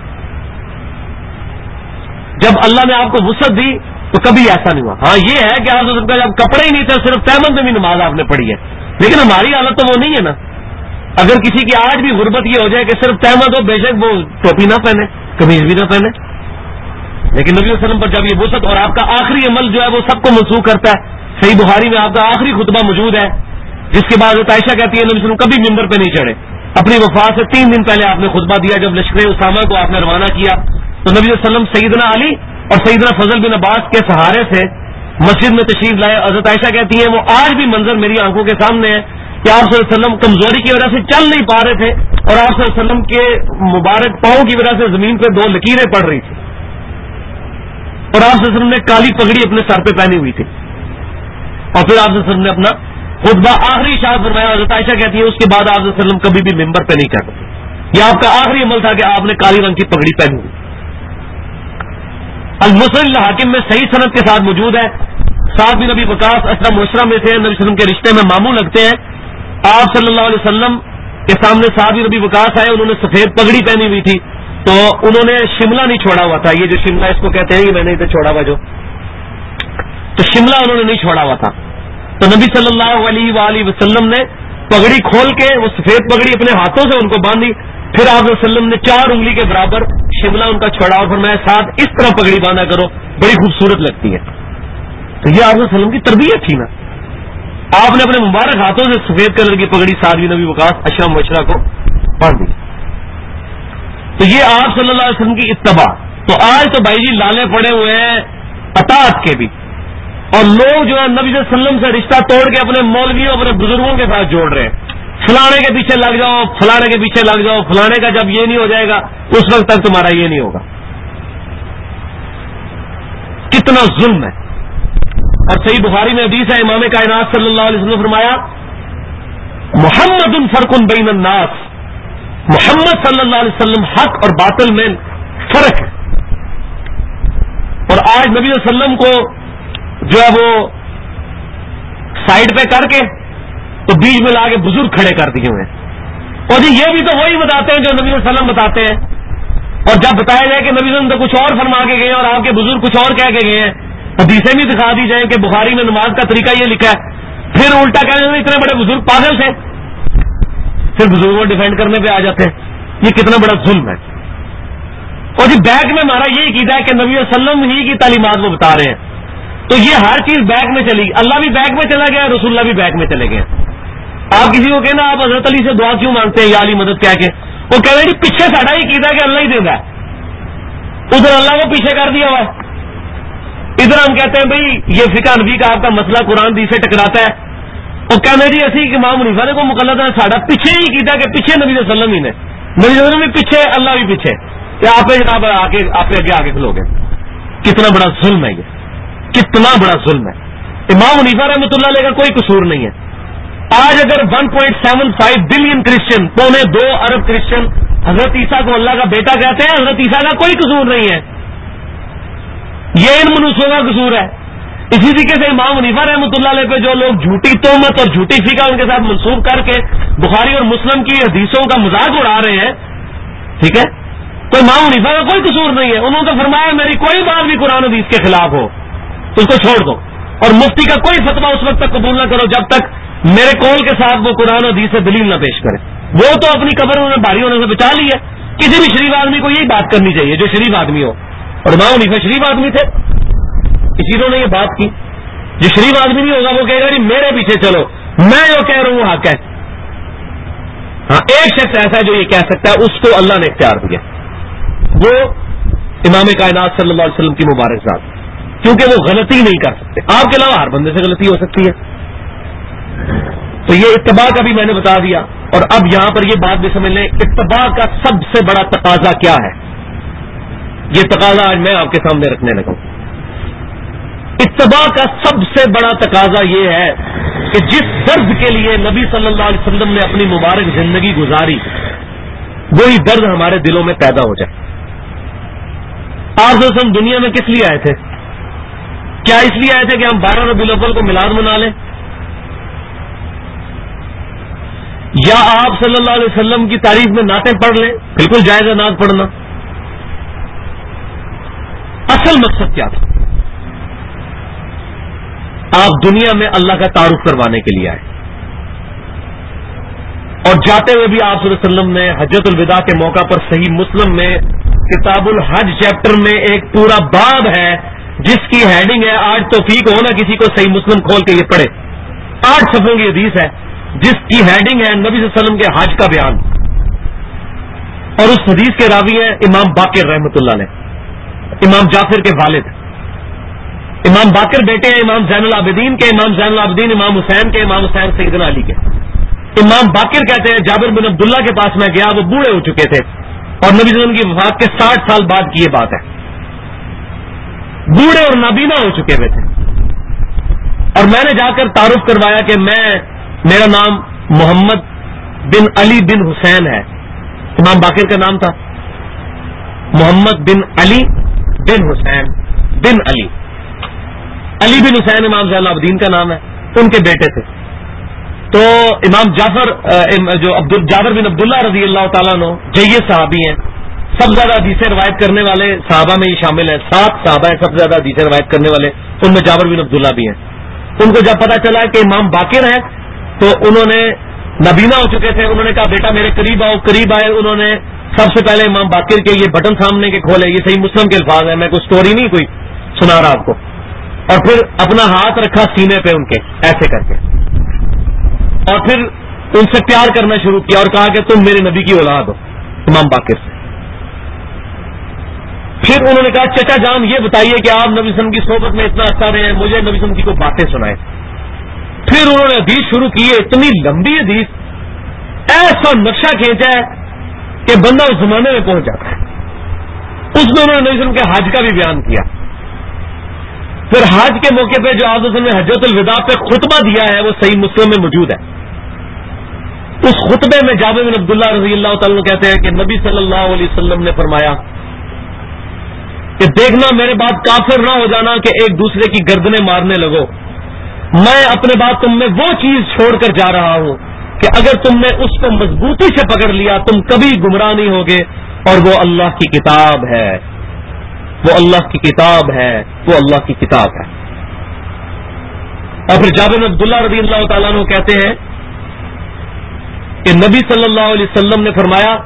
جب اللہ نے آپ کو وسعت دی تو کبھی ایسا نہیں ہوا۔ ہاں یہ ہے کہ آپ صلی اللہ علیہ وسلم کا جب کپڑے ہی نہیں تھے صرف تیمم میں بھی نماز آپ نے پڑھی ہے، لیکن ہماری حالت تو وہ نہیں ہے نا۔ اگر کسی کی آج بھی غربت یہ ہو جائے کہ صرف تیمم ہو، بے شک وہ ٹوپی نہ پہنے، قمیض بھی نہ پہنے، لیکن نبی صلی اللہ علیہ وسلم پر جب یہ وسعت اور آپ کا آخری عمل جو ہے وہ سب کو منسوخ کرتا ہے۔ صحیح بخاری میں آپ کا آخری خطبہ موجود ہے، جس کے بعد عائشہ کہتی ہے نبی صلی اللہ علیہ وسلم کبھی ممبر پہ نہیں چڑھے، اپنی وفات سے 3 دن پہلے آپ نے خطبہ دیا جب لشکر اسامہ کو آپ نے روانہ کیا، تو نبی صلی اللہ علیہ وسلم سیدنا علی اور سیدنا فضل بن عباس کے سہارے سے مسجد میں تشریف لائے۔ حضرت عائشہ کہتی ہیں وہ آج بھی منظر میری آنکھوں کے سامنے ہے کہ آپ صلی اللہ علیہ وسلم کمزوری کی وجہ سے چل نہیں پا رہے تھے، اور آپ صلی اللہ علیہ وسلم کے مبارک پاؤں کی وجہ سے زمین پہ 2 لکیریں پڑ رہی تھی، اور آپ صلی اللہ علیہ وسلم نے کالی پگڑی اپنے سر پہ پہنی ہوئی تھی، اور پھر آپ صلی اللہ علیہ وسلم نے اپنا خطبہ آخری اشارت فرمایا۔ حضرت عائشہ کہتی ہے اس کے بعد آپ صلی اللہ علیہ وسلم کبھی بھی ممبر پہ نہیں چڑھتے، یہ آپ کا آخری عمل تھا کہ آپ نے کالی رنگ کی پگڑی پہنی ہوئی۔ المسند الحاکم میں صحیح سند کے ساتھ موجود ہے، سعد بن ابی وقاص اشرف مبشرہ میں سے، نبی صلی اللہ علیہ وسلم کے رشتے میں ماموں لگتے ہیں، آپ صلی اللہ علیہ وسلم کے سامنے سعد بن ابی وقاص آئے، انہوں نے سفید پگڑی پہنی ہوئی تھی، تو انہوں نے شملہ نہیں چھوڑا ہوا تھا، یہ جو شملہ اس کو کہتے ہیں یہ میں نے ادھر چھوڑا ہوا جو، تو شملہ انہوں نے نہیں چھوڑا ہوا تھا، تو نبی صلی اللہ علیہ وآلہ وسلم نے پگڑی کھول کے وہ سفید پگڑی اپنے ہاتھوں سے ان کو باندھی، پھر آپ صلی اللہ علیہ وسلم نے 4 انگلی کے برابر شملہ ان کا چھوڑا اور فرمایا ساتھ اس طرح پگڑی باندھا کرو، بڑی خوبصورت لگتی ہے۔ تو یہ آپ صلی اللہ علیہ وسلم کی تربیت تھی نا، آپ نے اپنے مبارک ہاتھوں سے سفید کلر کی پگڑی سعد بن ابی وقاص اشرف مبشرہ کو باندھی، تو یہ آپ صلی اللہ علیہ وسلم کی اتباع۔ تو آج تو بھائی جی لالے پڑے ہوئے ہیں اطاعت کے بھی، اور لوگ جو ہے نبی صلی اللہ علیہ وسلم سے رشتہ توڑ کے اپنے مولویوں اپنے بزرگوں کے ساتھ جوڑ رہے ہیں، فلانے کے پیچھے لگ جاؤ، فلانے کے پیچھے لگ جاؤ، فلانے کا جب یہ نہیں ہو جائے گا اس وقت تک تمہارا یہ نہیں ہوگا۔ کتنا ظلم ہے۔ اور صحیح بخاری میں حدیث ہے، امام کائنات صلی اللہ علیہ وسلم نے فرمایا محمد فرق بین الناس، محمد صلی اللہ علیہ وسلم حق اور باطل میں فرق ہے۔ اور آج نبی صلی اللہ علیہ وسلم کو جو ہے وہ سائڈ پہ کر کے تو بیچ میں لا کے بزرگ کھڑے کر دیے ہوئے ہیں، اور جی یہ بھی تو وہی بتاتے ہیں جو نبی صلی اللہ علیہ وسلم بتاتے ہیں، اور جب بتایا جائے کہ نبی صلی اللہ علیہ وسلم تو کچھ اور فرما کے گئے اور آپ کے بزرگ کچھ اور کہہ کے گئے ہیں، حدیثیں بھی دکھا دی جائیں کہ بخاری میں نماز کا طریقہ یہ لکھا ہے، پھر الٹا کہتے ہیں اتنے بڑے بزرگ پاگل سے، پھر بزرگوں کو ڈیفینڈ کرنے پہ آ جاتے ہیں۔ یہ کتنا بڑا ظلم ہے. اور جی بیک میں ہمارا یہ عقیدہ ہے کہ نبی صلی اللہ علیہ وسلم ہی کی تعلیمات وہ بتا رہے ہیں, تو یہ ہر چیز بیک میں چلی گئی. اللہ بھی بیک میں چلا گیا, رسول اللہ بھی بیک میں چلے گئے. آپ کسی کو کہنا آپ حضرت علی سے دعا کیوں مانگتے ہیں, یا علی مدد کہہ کے, وہ کہہ رہے ہیں پیچھے ساڈا ہی عقیدہ ہے کہ اللہ ہی دیتا ہے, ادھر اللہ کو پیچھے کر دیا ہوا ہے. ادھر ہم کہتے ہیں بھئی یہ فقہ حنفی کا آپ کا مسئلہ قرآن حدیث سے ٹکراتا ہے, اور کہنا جی اسی امام حنیفہ نے کو مقلد ہے, ساڈا پیچھے ہی عقیدہ کہ پیچھے نبی صلی اللہ علیہ وسلم ہی نے, نبی صلی اللہ علیہ وسلم بھی پیچھے, اللہ بھی پیچھے. یا آپ جناب آپ آگے کھلو گے. کتنا بڑا ظلم ہے یہ, کتنا بڑا ظلم ہے. امام حنیفہ رحمۃ اللہ علیہ کا کوئی قصور نہیں ہے. آج اگر 1.75 بلین کرسچن, 2.25 ارب کرسچن حضرت عیسیٰ کو اللہ کا بیٹا کہتے ہیں, حضرت عیسیٰ کا کوئی قصور نہیں ہے, یہ ان منوسوں کا قصور ہے. اسی طریقے سے امام حنیفہ رحمۃ اللہ علیہ پہ جو لوگ جھوٹی تہمت اور جھوٹی فقہ ان کے ساتھ منسوب کر کے بخاری اور مسلم کی حدیثوں کا مذاق اڑا رہے ہیں, ٹھیک ہے, کوئی امام حنیفہ کا کوئی قصور نہیں ہے. انہوں نے فرمایا میری کوئی بات بھی قرآن حدیث کے خلاف ہو تو اس کو چھوڑ دو, اور مفتی کا کوئی فتویٰ اس وقت تک قبول نہ کرو جب تک میرے قول کے ساتھ وہ قرآن حدیث سے دلیل نہ پیش کرے. وہ تو اپنی قبر انہوں نے بھاری ہونے سے بچا لی ہے. کسی بھی شریف آدمی کو یہی بات کرنی چاہیے جو شریف آدمی ہو, اور امام حنیفہ شریف آدمی تھے, اسی لیے نے یہ بات کی. جو شریف آدمی نہیں ہوگا وہ کہے گا جی میرے پیچھے چلو, میں جو کہہ رہا ہوں حق ہے. ہاں ایک شخص ایسا ہے جو یہ کہہ سکتا ہے, اس کو اللہ نے اختیار دیا, وہ امام کائنات صلی اللہ علیہ وسلم کی مبارک ذات, کیونکہ وہ غلطی نہیں کر سکتے. آپ کے علاوہ ہر بندے سے غلطی ہو سکتی ہے. تو یہ اتباع کا بھی میں نے بتا دیا. اور اب یہاں پر یہ بات بھی سمجھ لیں, اتباع کا سب سے بڑا تقاضا کیا ہے. یہ تقاضا آج میں آپ کے سامنے رکھنے لگا ہوں. اتباع کا سب سے بڑا تقاضا یہ ہے کہ جس درد کے لیے نبی صلی اللہ علیہ وسلم نے اپنی مبارک زندگی گزاری, وہی درد ہمارے دلوں میں پیدا ہو جائے. آپ ہم دنیا میں کس لیے آئے تھے؟ کیا اس لیے آئے تھے کہ ہم 12 ربیع الاول کو میلاد منا لیں, یا آپ صلی اللہ علیہ وسلم کی تعریف میں نعتیں پڑھ لیں؟ بالکل جائز ہے نعت پڑھنا. اصل مقصد کیا تھا؟ آپ دنیا میں اللہ کا تعارف کروانے کے لیے آئے, اور جاتے ہوئے بھی آپ صلی اللہ علیہ وسلم نے حجۃ الوداع کے موقع پر صحیح مسلم میں کتاب الحج چیپٹر میں ایک پورا باب ہے جس کی ہیڈنگ ہے, آج توفیق ہو نا کسی کو صحیح مسلم کھول کے یہ پڑھے, 8 صفحوں کی حدیث ہے جس کی ہیڈنگ ہے نبی صلی اللہ علیہ وسلم کے حج کا بیان. اور اس حدیث کے راوی ہیں امام باقر رحمۃ اللہ علیہ, امام جعفر کے والد. امام باقر بیٹے ہیں امام زین العابدین کے, امام زین العابدین امام حسین کے, امام حسین سیدنا علی کے. امام باقر کہتے ہیں جابر بن عبداللہ کے پاس میں گیا, وہ بوڑھے ہو چکے تھے, اور نبی صلی اللہ علیہ وسلم کی وفات کے 60 سال بعد کی یہ بات ہے. بوڑھے اور نابینا ہو چکے ہوئے تھے, اور میں نے جا کر تعارف کروایا کہ میرا نام محمد بن علی بن حسین ہے. امام باقر کا نام تھا محمد بن علی بن حسین بن علی. علی بن حسین امام زین العابدین کا نام ہے, ان کے بیٹے تھے. تو امام جعفر جابر بن عبداللہ رضی اللہ تعالیٰ عنہ جید صحابی ہیں, سب زیادہ حدیثیں روایت کرنے والے صحابہ میں یہ شامل ہیں. 7 صحابہ ہیں سب سے زیادہ حدیثیں روایت کرنے والے, ان میں جابر بن عبداللہ بھی ہیں. ان کو جب پتا چلا کہ امام باقر ہیں تو انہوں نے نبینا ہو چکے تھے, انہوں نے کہا بیٹا میرے قریب آؤ. قریب آئے, انہوں نے سب سے پہلے امام باقر کے یہ بٹن سامنے کے کھولے, یہ صحیح مسلم کے الفاظ ہیں, میں کوئی سٹوری نہیں کوئی سنا رہا آپ کو, اور پھر اپنا ہاتھ رکھا سینے پہ ان کے ایسے کر کے, اور پھر ان سے پیار کرنا شروع کیا اور کہا کہ تم میرے نبی کی اولاد ہو, امام باقر سے. پھر انہوں نے کہا چچا جان یہ بتائیے کہ آپ نبی وسلم کی صحبت میں اتنا عرصہ رہے ہیں, مجھے نبی وسلم کی کوئی باتیں سنائیں. پھر انہوں نے حدیث شروع کی ہے, اتنی لمبی حدیث, ایسا نقشہ کھینچا ہے کہ بندہ اس زمانے میں پہنچ جاتا ہے. اس میں انہوں نے نبی وسلم کے حج کا بھی بیان کیا. پھر حج کے موقع پہ جو آپ نے حجۃ الوداع پہ خطبہ دیا ہے وہ صحیح مسلم میں موجود ہے. اس خطبے میں جابر بن عبداللہ رضی اللہ تعالیٰ کہتے ہیں کہ نبی صلی اللہ علیہ وسلم نے فرمایا کہ دیکھنا میرے بعد کافر نہ ہو جانا کہ ایک دوسرے کی گردنیں مارنے لگو. میں اپنے بعد تم میں وہ چیز چھوڑ کر جا رہا ہوں کہ اگر تم نے اس کو مضبوطی سے پکڑ لیا تم کبھی گمراہ نہیں ہوگے, اور وہ اللہ کی کتاب ہے, وہ اللہ کی کتاب ہے, وہ اللہ کی کتاب ہے. اور پھر جابر بن عبداللہ رضی اللہ تعالیٰ عنہ کہتے ہیں کہ نبی صلی اللہ علیہ وسلم نے فرمایا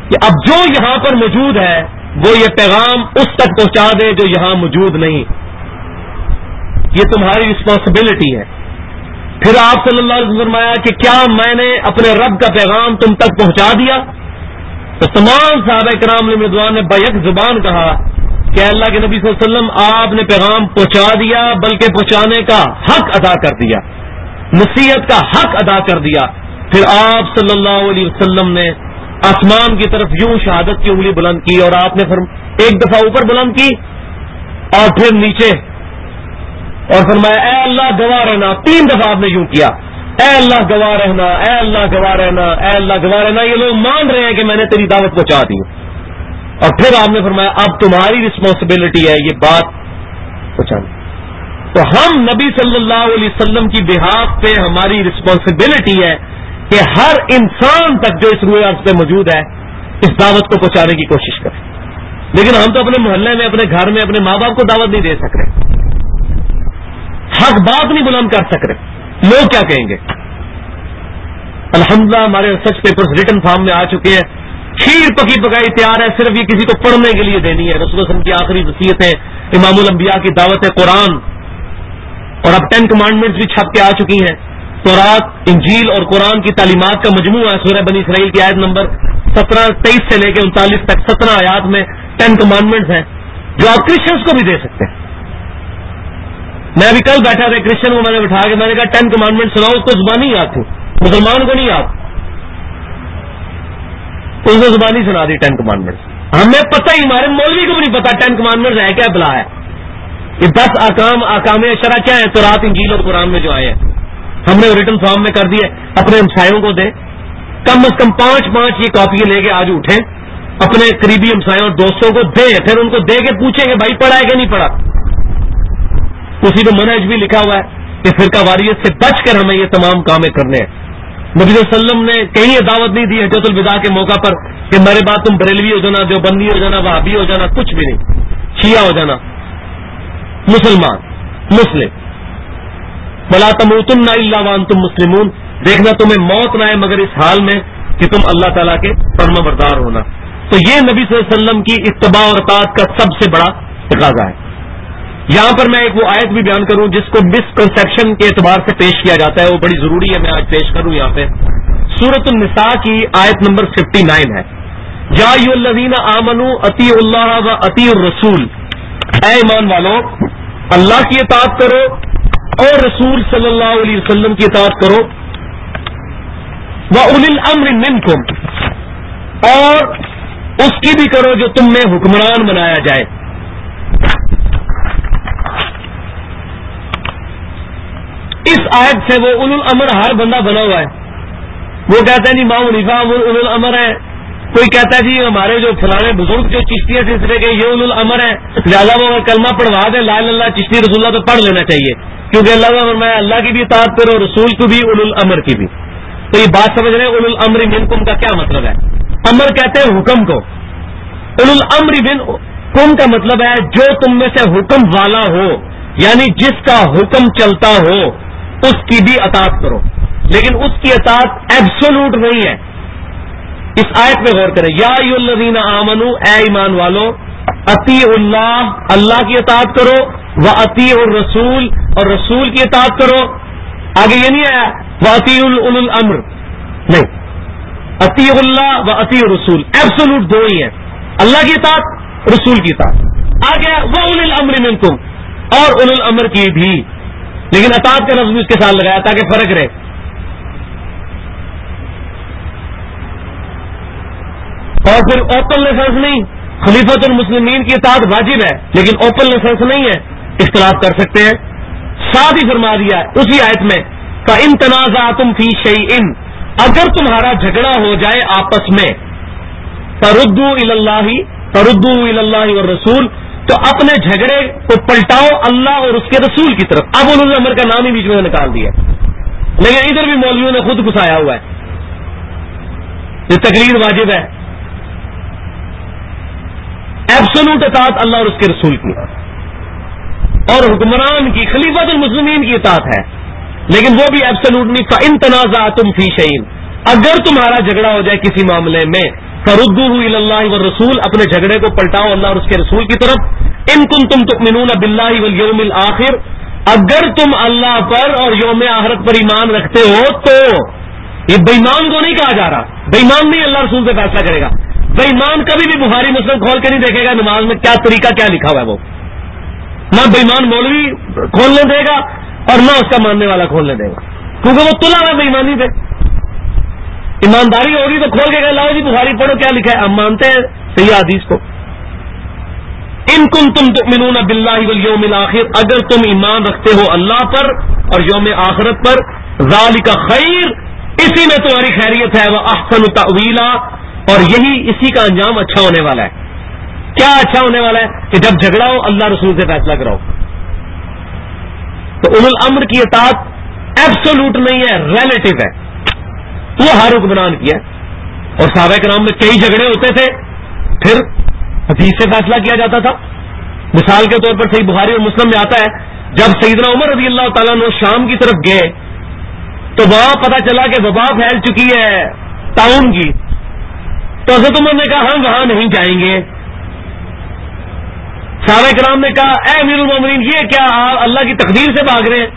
کہ اب جو یہاں پر موجود ہے وہ یہ پیغام اس تک پہنچا دے جو یہاں موجود نہیں. یہ تمہاری رسپانسبلٹی ہے. پھر آپ صلی اللہ علیہ وسلم نے فرمایا کہ کیا میں نے اپنے رب کا پیغام تم تک پہنچا دیا؟ تو تمام صحابہ کرام رضوان نے بیک زبان کہا کہ اللہ کے نبی صلی اللہ علیہ وسلم آپ نے پیغام پہنچا دیا، بلکہ پہنچانے کا حق ادا کر دیا، نصیحت کا حق ادا کر دیا. پھر آپ صلی اللہ علیہ وسلم نے آسمان کی طرف یوں شہادت کی انگلی بلند کی اور آپ نے ایک دفعہ اوپر بلند کی اور پھر نیچے، اور فرمایا اے اللہ گواہ رہنا. 3 دفعہ آپ نے یوں کیا، اے اللہ گواہ رہنا، اے اللہ گواہ رہنا، اے اللہ گواہ رہنا. یہ لوگ مان رہے ہیں کہ میں نے تیری دعوت پہنچا دی. اور پھر آپ نے فرمایا اب تمہاری رسپانسبلٹی ہے یہ بات پہنچانا. تو ہم نبی صلی اللہ علیہ وسلم کی بہاف پہ ہماری رسپانسبلٹی ہے کہ ہر انسان تک جو اس روئے عرض پہ موجود ہے اس دعوت کو پہنچانے کی کوشش کریں. لیکن ہم تو اپنے محلے میں، اپنے گھر میں، اپنے ماں باپ کو دعوت نہیں دے سک رہے، حق بات نہیں بلند کر سک رہے. لوگ کیا کہیں گے؟ الحمدللہ ہمارے ریسرچ پیپرز ریٹن فارم میں آ چکے ہیں، کھیر پکی پکائی تیار ہے، صرف یہ کسی کو پڑھنے کے لیے دینی ہے. رسول اللہ صلی اللہ علیہ وسلم کی آخری وصیتیں، امام الانبیاء کی دعوت ہے قرآن، اور اب 10 کمانڈمنٹس بھی چھپ کے آ چکی ہیں. تورات، انجیل اور قرآن کی تعلیمات کا مجموعہ ہے. سورہ بنی اسرائیل کی آیت نمبر 23 سے لے کے 39 تک 17 آیات میں 10 کمانڈمنٹس ہیں جو آپ کرسچنس کو بھی دے سکتے ہیں. میں ابھی کل بیٹھا تھا، کرسچن کو میں نے بٹھا کے میں نے کہا 10 کمانڈمنٹ سناؤ. اس کو زبانی یاد تھی، مسلمان کو نہیں یاد، تو اس نے زبانی سنا دی 10 کمانڈمنٹس. ہمیں پتہ ہی، ہمارے مولوی کو بھی نہیں پتا 10 کمانڈمنٹس ہے کیا بلا ہے. یہ 10 احکام شرع کیا ہے تورات، انجیل اور قرآن میں جو آئے ہیں ہم نے ریٹن فارم میں کر دیے. اپنے ہمسایوں کو دیں، کم از کم 5 یہ کاپی لے کے آج اٹھیں، اپنے قریبی ہمسایوں اور دوستوں کو دیں، پھر ان کو دے کے پوچھیں کہ بھائی پڑھا ہے کہ نہیں پڑھا. اسی پہ منہج بھی لکھا ہوا ہے کہ فرقہ واریت سے بچ کر ہمیں یہ تمام کام کرنے ہیں. نبی صلی اللہ علیہ وسلم نے کہیں یہ دعوت نہیں دی حجۃ الوداع کے موقع پر کہ میرے بعد تم بریلوی ہو جانا، دیوبندی ہو جانا، وہابی ہو جانا، کچھ بھی نہیں، شیعہ ہو جانا، مسلم. وَلَا تَمُوتُنَّ إِلَّا وَأَنْتُمْ مُسْلِمُونَ. دیکھنا تمہیں موت نہ آئے مگر اس حال میں کہ تم اللہ تعالیٰ کے فرما بردار ہونا. تو یہ نبی صلی اللہ علیہ وسلم کی اتباع اور اطاعت کا سب سے بڑا تقاضا ہے. یہاں پر میں ایک وہ آیت بھی بیان کروں جس کو مسکنسیپشن کے اعتبار سے پیش کیا جاتا ہے، وہ بڑی ضروری ہے میں آج پیش کروں. یہاں پہ سورۃ النساء کی آیت نمبر 59 ہے، یا ایھا الذین آمنوا اطیعوا اللہ و اطیعوا الرسول. اے ایمان والو، اللہ کی اطاعت کرو اور رسول صلی اللہ علیہ وسلم کی اطاعت کرو. وَأُولِي الْأَمْرِ مِنْكُمْ، اور اس کی بھی کرو جو تم میں حکمران بنایا جائے. اس آیت سے وہ اولو الامر ہر بندہ بنا ہوا ہے. وہ کہتا ہے جی امام حنیفہ اولو الامر ہے، کوئی کہتا ہے جی ہمارے جو فلانے بزرگ جو چشتی سلسلے کے یہ اولو الامر ہے، لہٰذا وہ اگر کلمہ پڑھوا دے لا الہ الا اللہ چشتی رسول اللہ تو پڑھ لینا چاہیے، کیونکہ اللہ نے فرمایا اللہ کی بھی اطاعت کرو، رسول کو بھی، اولو الامر کی بھی. تو یہ بات سمجھ رہے ہیں اولو الامر منکم کا کیا مطلب ہے؟ امر کہتے ہیں حکم کو، اولو الامر منکم کا مطلب ہے جو تم میں سے حکم والا ہو، یعنی جس کا حکم چلتا ہو اس کی بھی اطاعت کرو. لیکن اس کی اطاعت ایبسولوٹ نہیں ہے. اس آیت میں غور کریں، یا ایھا الذین آمنوا، اے ایمان والو، اطیعوا اللہ، اللہ کی اطاعت کرو، واطیعوا الرسول، اور رسول کی اطاعت کرو. آگے یہ نہیں آیا واطیعوا اولو الامر، نہیں، اطیعوا اللہ واطیعوا الرسول، ایبسولوٹ دو ہی ہیں، اللہ کی اطاعت، رسول کی اطاعت. آگے واولی الامر منکم، اور اولو الامر کی بھی، لیکن اطاعت کا لفظ بھی اس کے ساتھ لگایا تاکہ فرق رہے. اور پھر اوپن لائسنس نہیں، خلیفۃ المسلمین کی اطاعت واجب ہے لیکن اوپن لائسنس نہیں ہے، اختلاف کر سکتے ہیں. ساتھ ہی فرما دیا اسی آیت میں فَإِن تَنَازَعْتُمْ فِي شَيْءٍ، اگر تمہارا جھگڑا ہو جائے آپس میں، فَرُدُّوا إِلَى اللَّهِ وَالرَّسُولِ، تو اپنے جھگڑے کو پلٹاؤ اللہ اور اس کے رسول کی طرف. اب اولو الامر کا نام ہی بیچ میں نکال دیا، لیکن ادھر بھی مولویوں نے خود گھسایا ہوا ہے. یہ تقریر واجب ہے، ایبسولوٹ اطاعت اللہ اور اس کے رسول کی، اور حکمران کی، خلیفۃ المسلمین کی اطاعت ہے، لیکن وہ بھی ایبسولوٹ نہیں. فَإِن تَنَازَعْتُمْ فِي شَيْءٍ، اگر تمہارا جھگڑا ہو جائے کسی معاملے میں، فردوہ الی اللہ والرسول، اپنے جھگڑے کو پلٹاؤ اللہ اور اس کے رسول کی طرف. ان کنتم تؤمنون باللہ والیوم الآخر، اگر تم اللہ پر اور یوم آخرت پر ایمان رکھتے ہو تو. یہ بےمان کو نہیں کہا جا رہا، بےمان نہیں اللہ رسول سے فیصلہ کرے گا. بےمان کبھی بھی بخاری مسلم کھول کے نہیں دیکھے گا نماز میں کیا طریقہ کیا لکھا ہوا ہے. وہ نہ بےمان مولوی کھولنے دے گا اور نہ اس کا ماننے والا کھولنے دے گا، کیونکہ وہ تلا ہوا بےمانی پہ. ایمانداری ہوگی تو کھول کے کہ لاؤ جی بخاری پڑھو کیا لکھا ہے، ہم مانتے ہیں صحیح حدیث کو. ان کنتم تؤمنون باللہ والیوم الآخر، اگر تم ایمان رکھتے ہو اللہ پر اور یوم آخرت پر، ذالک خیر، اسی میں تمہاری خیریت ہے، واحسن تأویلا، اور یہی اسی کا انجام اچھا ہونے والا ہے. کیا اچھا ہونے والا ہے کہ جب جھگڑا ہو اللہ رسول سے فیصلہ کراؤ. تو اولو الامر کی اطاعت ایبسولوٹ نہیں ہے، ریلیٹو ہے. وہ ہر حکمران کیا، اور صحابہ کرام میں کئی جھگڑے ہوتے تھے، پھر حدیث سے فیصلہ کیا جاتا تھا. مثال کے طور پر صحیح بخاری اور مسلم میں آتا ہے جب سیدنا عمر رضی اللہ تعالیٰ عنہ شام کی طرف گئے تو وہاں پتہ چلا کہ وبا پھیل چکی ہے طاعون کی. تو حضرت عمر نے کہا ہم وہاں نہیں جائیں گے. صحابہ کرام نے کہا اے امیر المومنین یہ کیا آپ اللہ کی تقدیر سے بھاگ رہے ہیں؟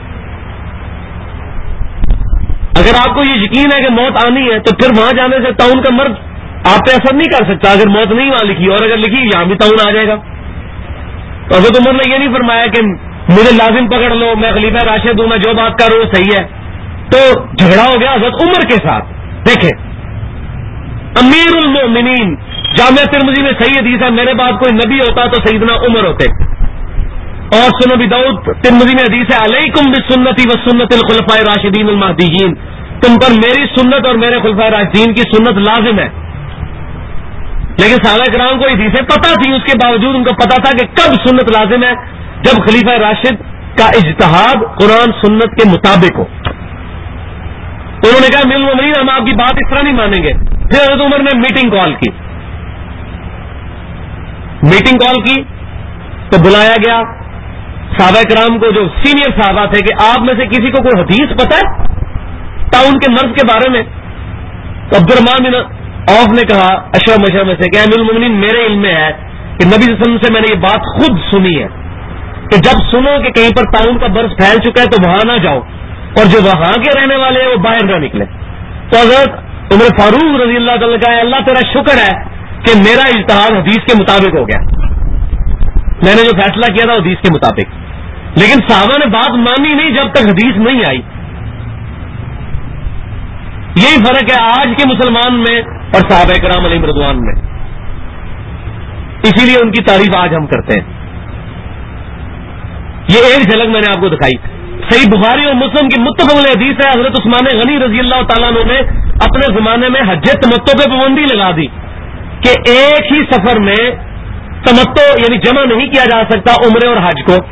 اگر آپ کو یہ یقین ہے کہ موت آنی ہے تو پھر وہاں جانے سے طاعون کا مرض آپ پہ اثر نہیں کر سکتا. اگر موت نہیں وہاں لکھی اور اگر لکھی یہاں بھی طاعون آ جائے گا. تو حضرت عمر نے یہ نہیں فرمایا کہ مجھے لازم پکڑ لو، میں خلیفہ راشد ہوں، میں جو بات کر رہا ہوں صحیح ہے. تو جھگڑا ہو گیا حضرت عمر کے ساتھ. دیکھیں امیر المؤمنین، جامعہ ترمذی میں صحیح حدیث ہے، میرے بعد کوئی نبی ہوتا تو سیدنا عمر ہوتے. اور سنن ابی داؤد ترمذی میں حدیث ہے علیکم بسنتی وسنت الخلفاء الراشدین المہدیین، تم پر میری سنت اور میرے خلفاء راشدین کی سنت لازم ہے. لیکن صحابہ کرام کو حدیثیں پتہ تھی، اس کے باوجود ان کو پتا تھا کہ کب سنت لازم ہے، جب خلیفہ راشد کا اجتہاد قرآن سنت کے مطابق ہو. انہوں نے کہا امیر المومنین ہم آپ کی بات اس طرح نہیں مانیں گے. پھر حضرت عمر نے میٹنگ کال کی تو بلایا گیا صحابہ کرام کو جو سینئر صحابہ تھے کہ آپ میں سے کسی کو کوئی حدیث پتہ ہے طاعون کے مرض کے بارے میں. تو عبد الرحمان بن عوف نے کہا اشرف مشرف میں سے کہ امیر المومنین میرے علم میں ہے کہ نبی صلی اللہ علیہ وسلم سے میں نے یہ بات خود سنی ہے کہ جب سنو کہ کہیں پر طاعون کا مرض پھیل چکا ہے تو وہاں نہ جاؤ، اور جو وہاں کے رہنے والے ہیں وہ باہر نہ نکلے. تو حضرت عمر فاروق رضی اللہ تعالیٰ کا اللہ تیرا شکر ہے کہ میرا اجتہاد حدیث کے مطابق ہو گیا، میں نے جو فیصلہ کیا تھا حدیث کے مطابق. لیکن صحابہ نے بات مانی نہیں جب تک حدیث نہیں آئی. یہی فرق ہے آج کے مسلمان میں اور صحابہ کرام علیہم رضوان میں. اسی لیے ان کی تعریف آج ہم کرتے ہیں. یہ ایک جھلک میں نے آپ کو دکھائی. صحیح بخاری اور مسلم کی متفق علیہ حدیث ہے حضرت عثمان غنی رضی اللہ تعالیٰ عنہ نے اپنے زمانے میں حج تمتع پہ پابندی لگا دی کہ ایک ہی سفر میں تمتع یعنی جمع نہیں کیا جا سکتا عمرے اور حج کو.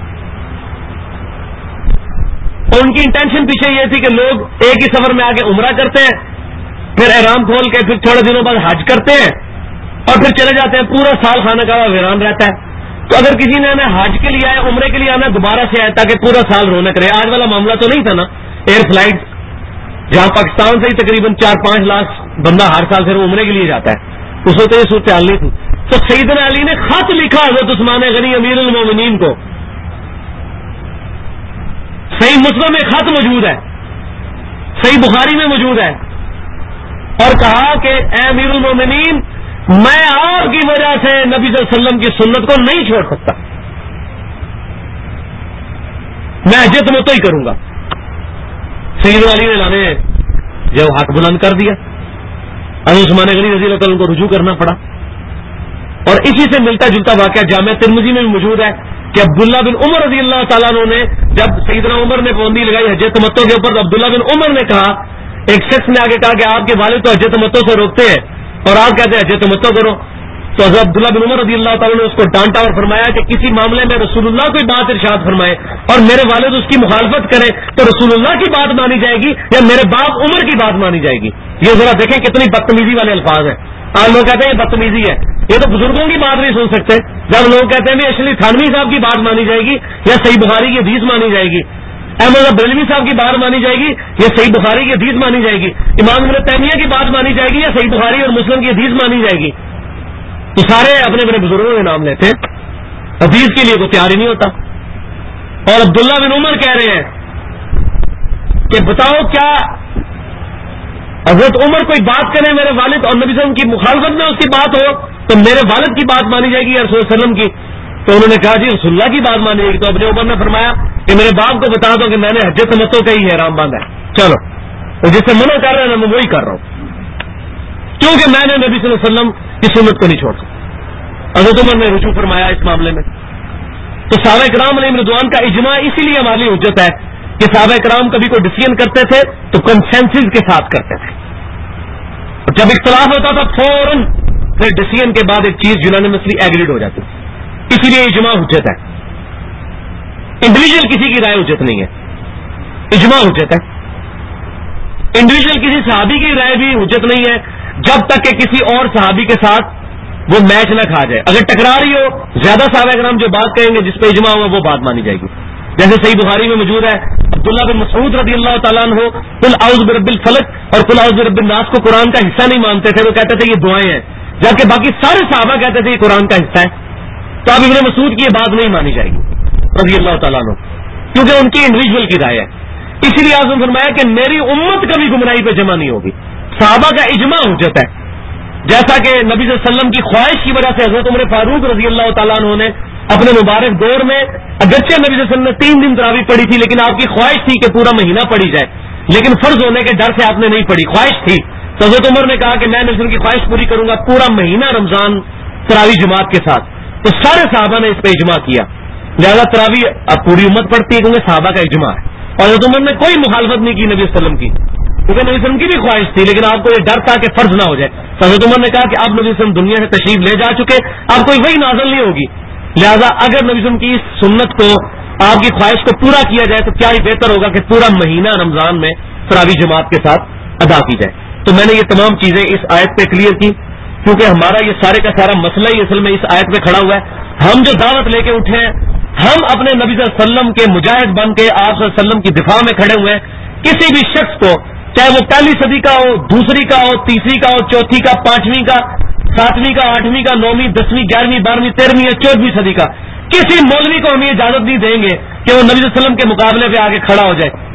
اور ان کی انٹینشن پیچھے یہ تھی کہ لوگ ایک ہی سفر میں آگے عمرہ کرتے ہیں، پھر احرام کھول کے پھر تھوڑے دنوں بعد حج کرتے ہیں اور پھر چلے جاتے ہیں، پورا سال خانہ کعبہ ویران رہتا ہے. تو اگر کسی نے ہمیں حج کے لیے آیا عمرے کے لیے آنا دوبارہ سے آیا تاکہ پورا سال رونق رہے. آج والا معاملہ تو نہیں تھا نا ایئر فلائٹ، جہاں پاکستان سے ہی تقریباً 4-5 لاکھ بندہ ہر سال سے عمرے کے لیے جاتا ہے. اس وقت یہ صورتحال نہیں تھی. تو سیدنا علی نے خط لکھا حضرت عثمان غنی امیر المومنین کو. صحیح مسلم میں خط موجود ہے، صحیح بخاری میں موجود ہے، اور کہا کہ اے امیر المومنین میں آپ کی وجہ سے نبی صلی اللہ علیہ وسلم کی سنت کو نہیں چھوڑ سکتا، میں حج تمتع ہی کروں گا. سیدنا علی نے لانے جو ہاتھ بلند کر دیا، حضرت عثمان غنی رضی اللہ تعالیٰ کو رجوع کرنا پڑا. اور اسی سے ملتا جلتا واقعہ جامعہ ترمذی میں بھی موجود ہے کہ عبداللہ بن عمر رضی اللہ تعالیٰ عنہ نے جب سیدنا عمر نے پابندی لگائی حج تمتع کے اوپر، عبداللہ بن عمر نے کہا، ایک شخص نے آگے کہا کہ آپ کے والد تو حج تمتع سے روکتے ہیں اور آپ کہتے ہیں حج تمتع کرو. تو حضرت عبداللہ بن عمر رضی اللہ تعالیٰ نے اس کو ڈانٹا اور فرمایا کہ کسی معاملے میں رسول اللہ کوئی بات ارشاد فرمائے اور میرے والد اس کی مخالفت کریں تو رسول اللہ کی بات مانی جائے گی یا میرے باپ عمر کی بات مانی جائے گی. یہ ذرا دیکھیں کتنی بدتمیزی والے الفاظ ہیں. آج لوگ کہتے ہیں یہ بدتمیزی ہے، یہ تو بزرگوں کی بات نہیں سن سکتے. جب لوگ کہتے ہیں اشلی تھانوی صاحب کی بات مانی جائے گی یا صحیح بخاری کی حدیث مانی جائے گی، احمد بریلوی صاحب کی بات مانی جائے گی یا صحیح بخاری کی حدیث مانی جائے گی؟ امام ابن تیمیہ کی بات مانی جائے گی یا صحیح بخاری اور مسلم کی حدیث مانی جائے گی؟ تو سارے اپنے اپنے بزرگوں کے نام لیتے ہیں، حدیث کے لیے کوئی تیار ہی نہیں ہوتا. اور عبداللہ بن عمر کہہ رہے ہیں کہ بتاؤ کیا حضرت عمر کوئی بات کرے میرے والد اور نبی صلی اللہ علیہ وسلم کی مخالفت میں اس کی بات ہو تو میرے والد کی بات مانی جائے گی یا رسول صلی اللہ علیہ وسلم کی؟ تو انہوں نے کہا جی رسول اللہ کی بات مانی جائے گی. تو ابن عمر نے فرمایا کہ میرے باپ کو بتا دو کہ میں نے حج تمتع کا ہی احرام باندھا ہے، چلو تو جس سے منع کر رہے ہیں میں وہی کر رہا ہوں، کیونکہ میں نے نبی صلی اللہ علیہ وسلم کی سنت کو نہیں چھوڑ سکتا. حضرت عمر نے رجوع فرمایا اس معاملے میں. تو صحابہ کرام علیہم رضوان کا اجماع اسی لیے ہمارے لیے حجت ہے کہ صحابہ کرام کبھی کوئی ڈیسیژن کرتے تھے تو کنسنسس کے ساتھ کرتے تھے، جب اختلاف ہوتا تھا فوراً پھر ڈیسیژن کے بعد ایک چیز یونانیمسلی ایگریڈ ہو جاتی تھی. اسی لیے اجماع حجت ہے، انڈیویجل کسی کی رائے حجت نہیں ہے، اجماع حجت ہے. انڈیویجل کسی صحابی کی رائے بھی حجت نہیں ہے جب تک کہ کسی اور صحابی کے ساتھ وہ میچ نہ کھا جائے. اگر ٹکرا رہی ہو زیادہ صحابہ کرام جو بات کہیں گے جس پہ اجماع ہوا وہ بات مانی جائے گی. جیسے صحیح بخاری میں موجود ہے عبداللہ بن مسعود رضی اللہ تعالیٰ عنہ قل اعوذ برب الفلق اور قل اعوذ برب الناس کو قرآن کا حصہ نہیں مانتے تھے، وہ کہتے تھے یہ دعائیں ہیں، جبکہ باقی سارے صحابہ کہتے تھے یہ قرآن کا حصہ ہے. تو اب ابن مسعود کی یہ بات نہیں مانی جائے گی رضی اللہ تعالیٰ عنہ، کیونکہ ان کی انڈیویجول کی رائے ہے. اسی لیے آپ نے فرمایا کہ میری امت کبھی گمراہی پہ جمع نہیں ہوگی. صحابہ کا اجماع حجت ہے، جیسا کہ نبی صلی اللہ علیہ وسلم کی خواہش کی وجہ سے حضرت عمر فاروق رضی اللہ تعالیٰ عنہ نے اپنے مبارک دور میں اگرچہ نبی صلی اللہ علیہ وسلم نے 3 دن تراویح پڑھی تھی لیکن آپ کی خواہش تھی کہ پورا مہینہ پڑھی جائے، لیکن فرض ہونے کے ڈر سے آپ نے نہیں پڑھی، خواہش تھی. تو حضرت عمر نے کہا کہ میں نبی صلی اللہ علیہ وسلم کی خواہش پوری کروں گا پورا مہینہ رمضان تراویح جماعت کے ساتھ. تو سارے صحابہ نے اس پہ اجماع کیا، لہذا تراویح اب پوری امت پڑھتی ہے کیونکہ صحابہ کا اجماع ہے. اور حضرت عمر نے کوئی مخالفت نہیں کی نبی صلی اللہ علیہ وسلم کی، کیونکہ نبی صلی اللہ علیہ وسلم کی بھی خواہش تھی لیکن آپ کو یہ ڈر تھا کہ فرض نہ ہو جائے. تو حضرت عمر نے کہا کہ آپ نبی صلی اللہ علیہ وسلم دنیا سے تشریف لے جا چکے، اب کوئی وہی نازل نہیں ہوگی، لہذا اگر نبی صلی اللہ علیہ وسلم کی اس سنت کو آپ کی خواہش کو پورا کیا جائے تو کیا ہی بہتر ہوگا کہ پورا مہینہ رمضان میں تراویح جماعت کے ساتھ ادا کی جائے. تو میں نے یہ تمام چیزیں اس آیت پہ کلیئر کی کیونکہ ہمارا یہ سارے کا سارا مسئلہ ہی اصل میں اس آیت پہ کھڑا ہوا ہے. ہم جو دعوت لے کے اٹھے ہیں، ہم اپنے نبی صلی اللہ علیہ وسلم کے مجاہد بن کے آپ صلی اللہ علیہ وسلم کی دفاع میں کھڑے ہوئے ہیں. کسی بھی شخص کو چاہے وہ 1 صدی کا ہو، 2 کا ہو، 3 کا ہو، 4 کا، 5ویں کا، 7ویں کا، 8ویں کا، 9ویں، 10ویں، 11ویں، 12ویں، 13ویں یا 14ویں صدی کا، کسی مولوی کو ہم یہ اجازت نہیں دیں گے کہ وہ نبی صلی اللہ علیہ وسلم کے مقابلے پہ آگے کھڑا ہو جائے.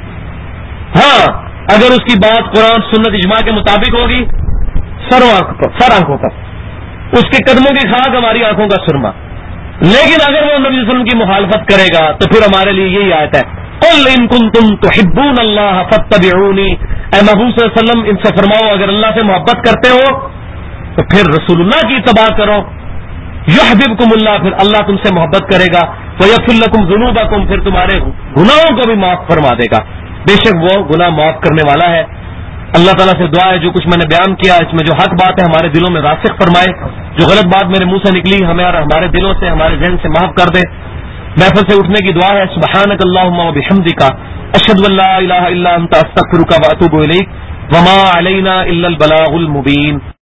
ہاں اگر اس کی بات قرآن سنت اجماع کے مطابق ہوگی، سر آنکھوں پر اس کے قدموں کی خاک ہماری آنکھوں کا سرما. لیکن اگر وہ نبی صلی اللہ علیہ وسلم کی مخالفت کرے گا تو پھر ہمارے لیے یہی آیت ہے قل ان کنتم تحبون اللہ فاتبعونی، اے محبوب صلی اللہ علیہ وسلم ان سے فرماؤ اگر اللہ سے محبت کرتے ہو تو پھر رسول اللہ کی اتباع کرو. یحببکم اللہ، پھر اللہ تم سے محبت کرے گا. ویغفر لکم ذنوبکم، پھر تمہارے گناہوں کو بھی معاف فرما دے گا، بے شک وہ گناہ معاف کرنے والا ہے. اللہ تعالیٰ سے دعا ہے جو کچھ میں نے بیان کیا اس میں جو حق بات ہے ہمارے دلوں میں راسخ فرمائے، جو غلط بات میرے منہ سے نکلی ہمیں اور ہمارے دلوں سے ہمارے ذہن سے معاف کر دے. محفل سے اٹھنے کی دعا ہے سبحانک اللہم و بحمدک اشہد ان لا الہ الا انت استغفرک و اتوب الیک وما علینا الا البلاغ المبین.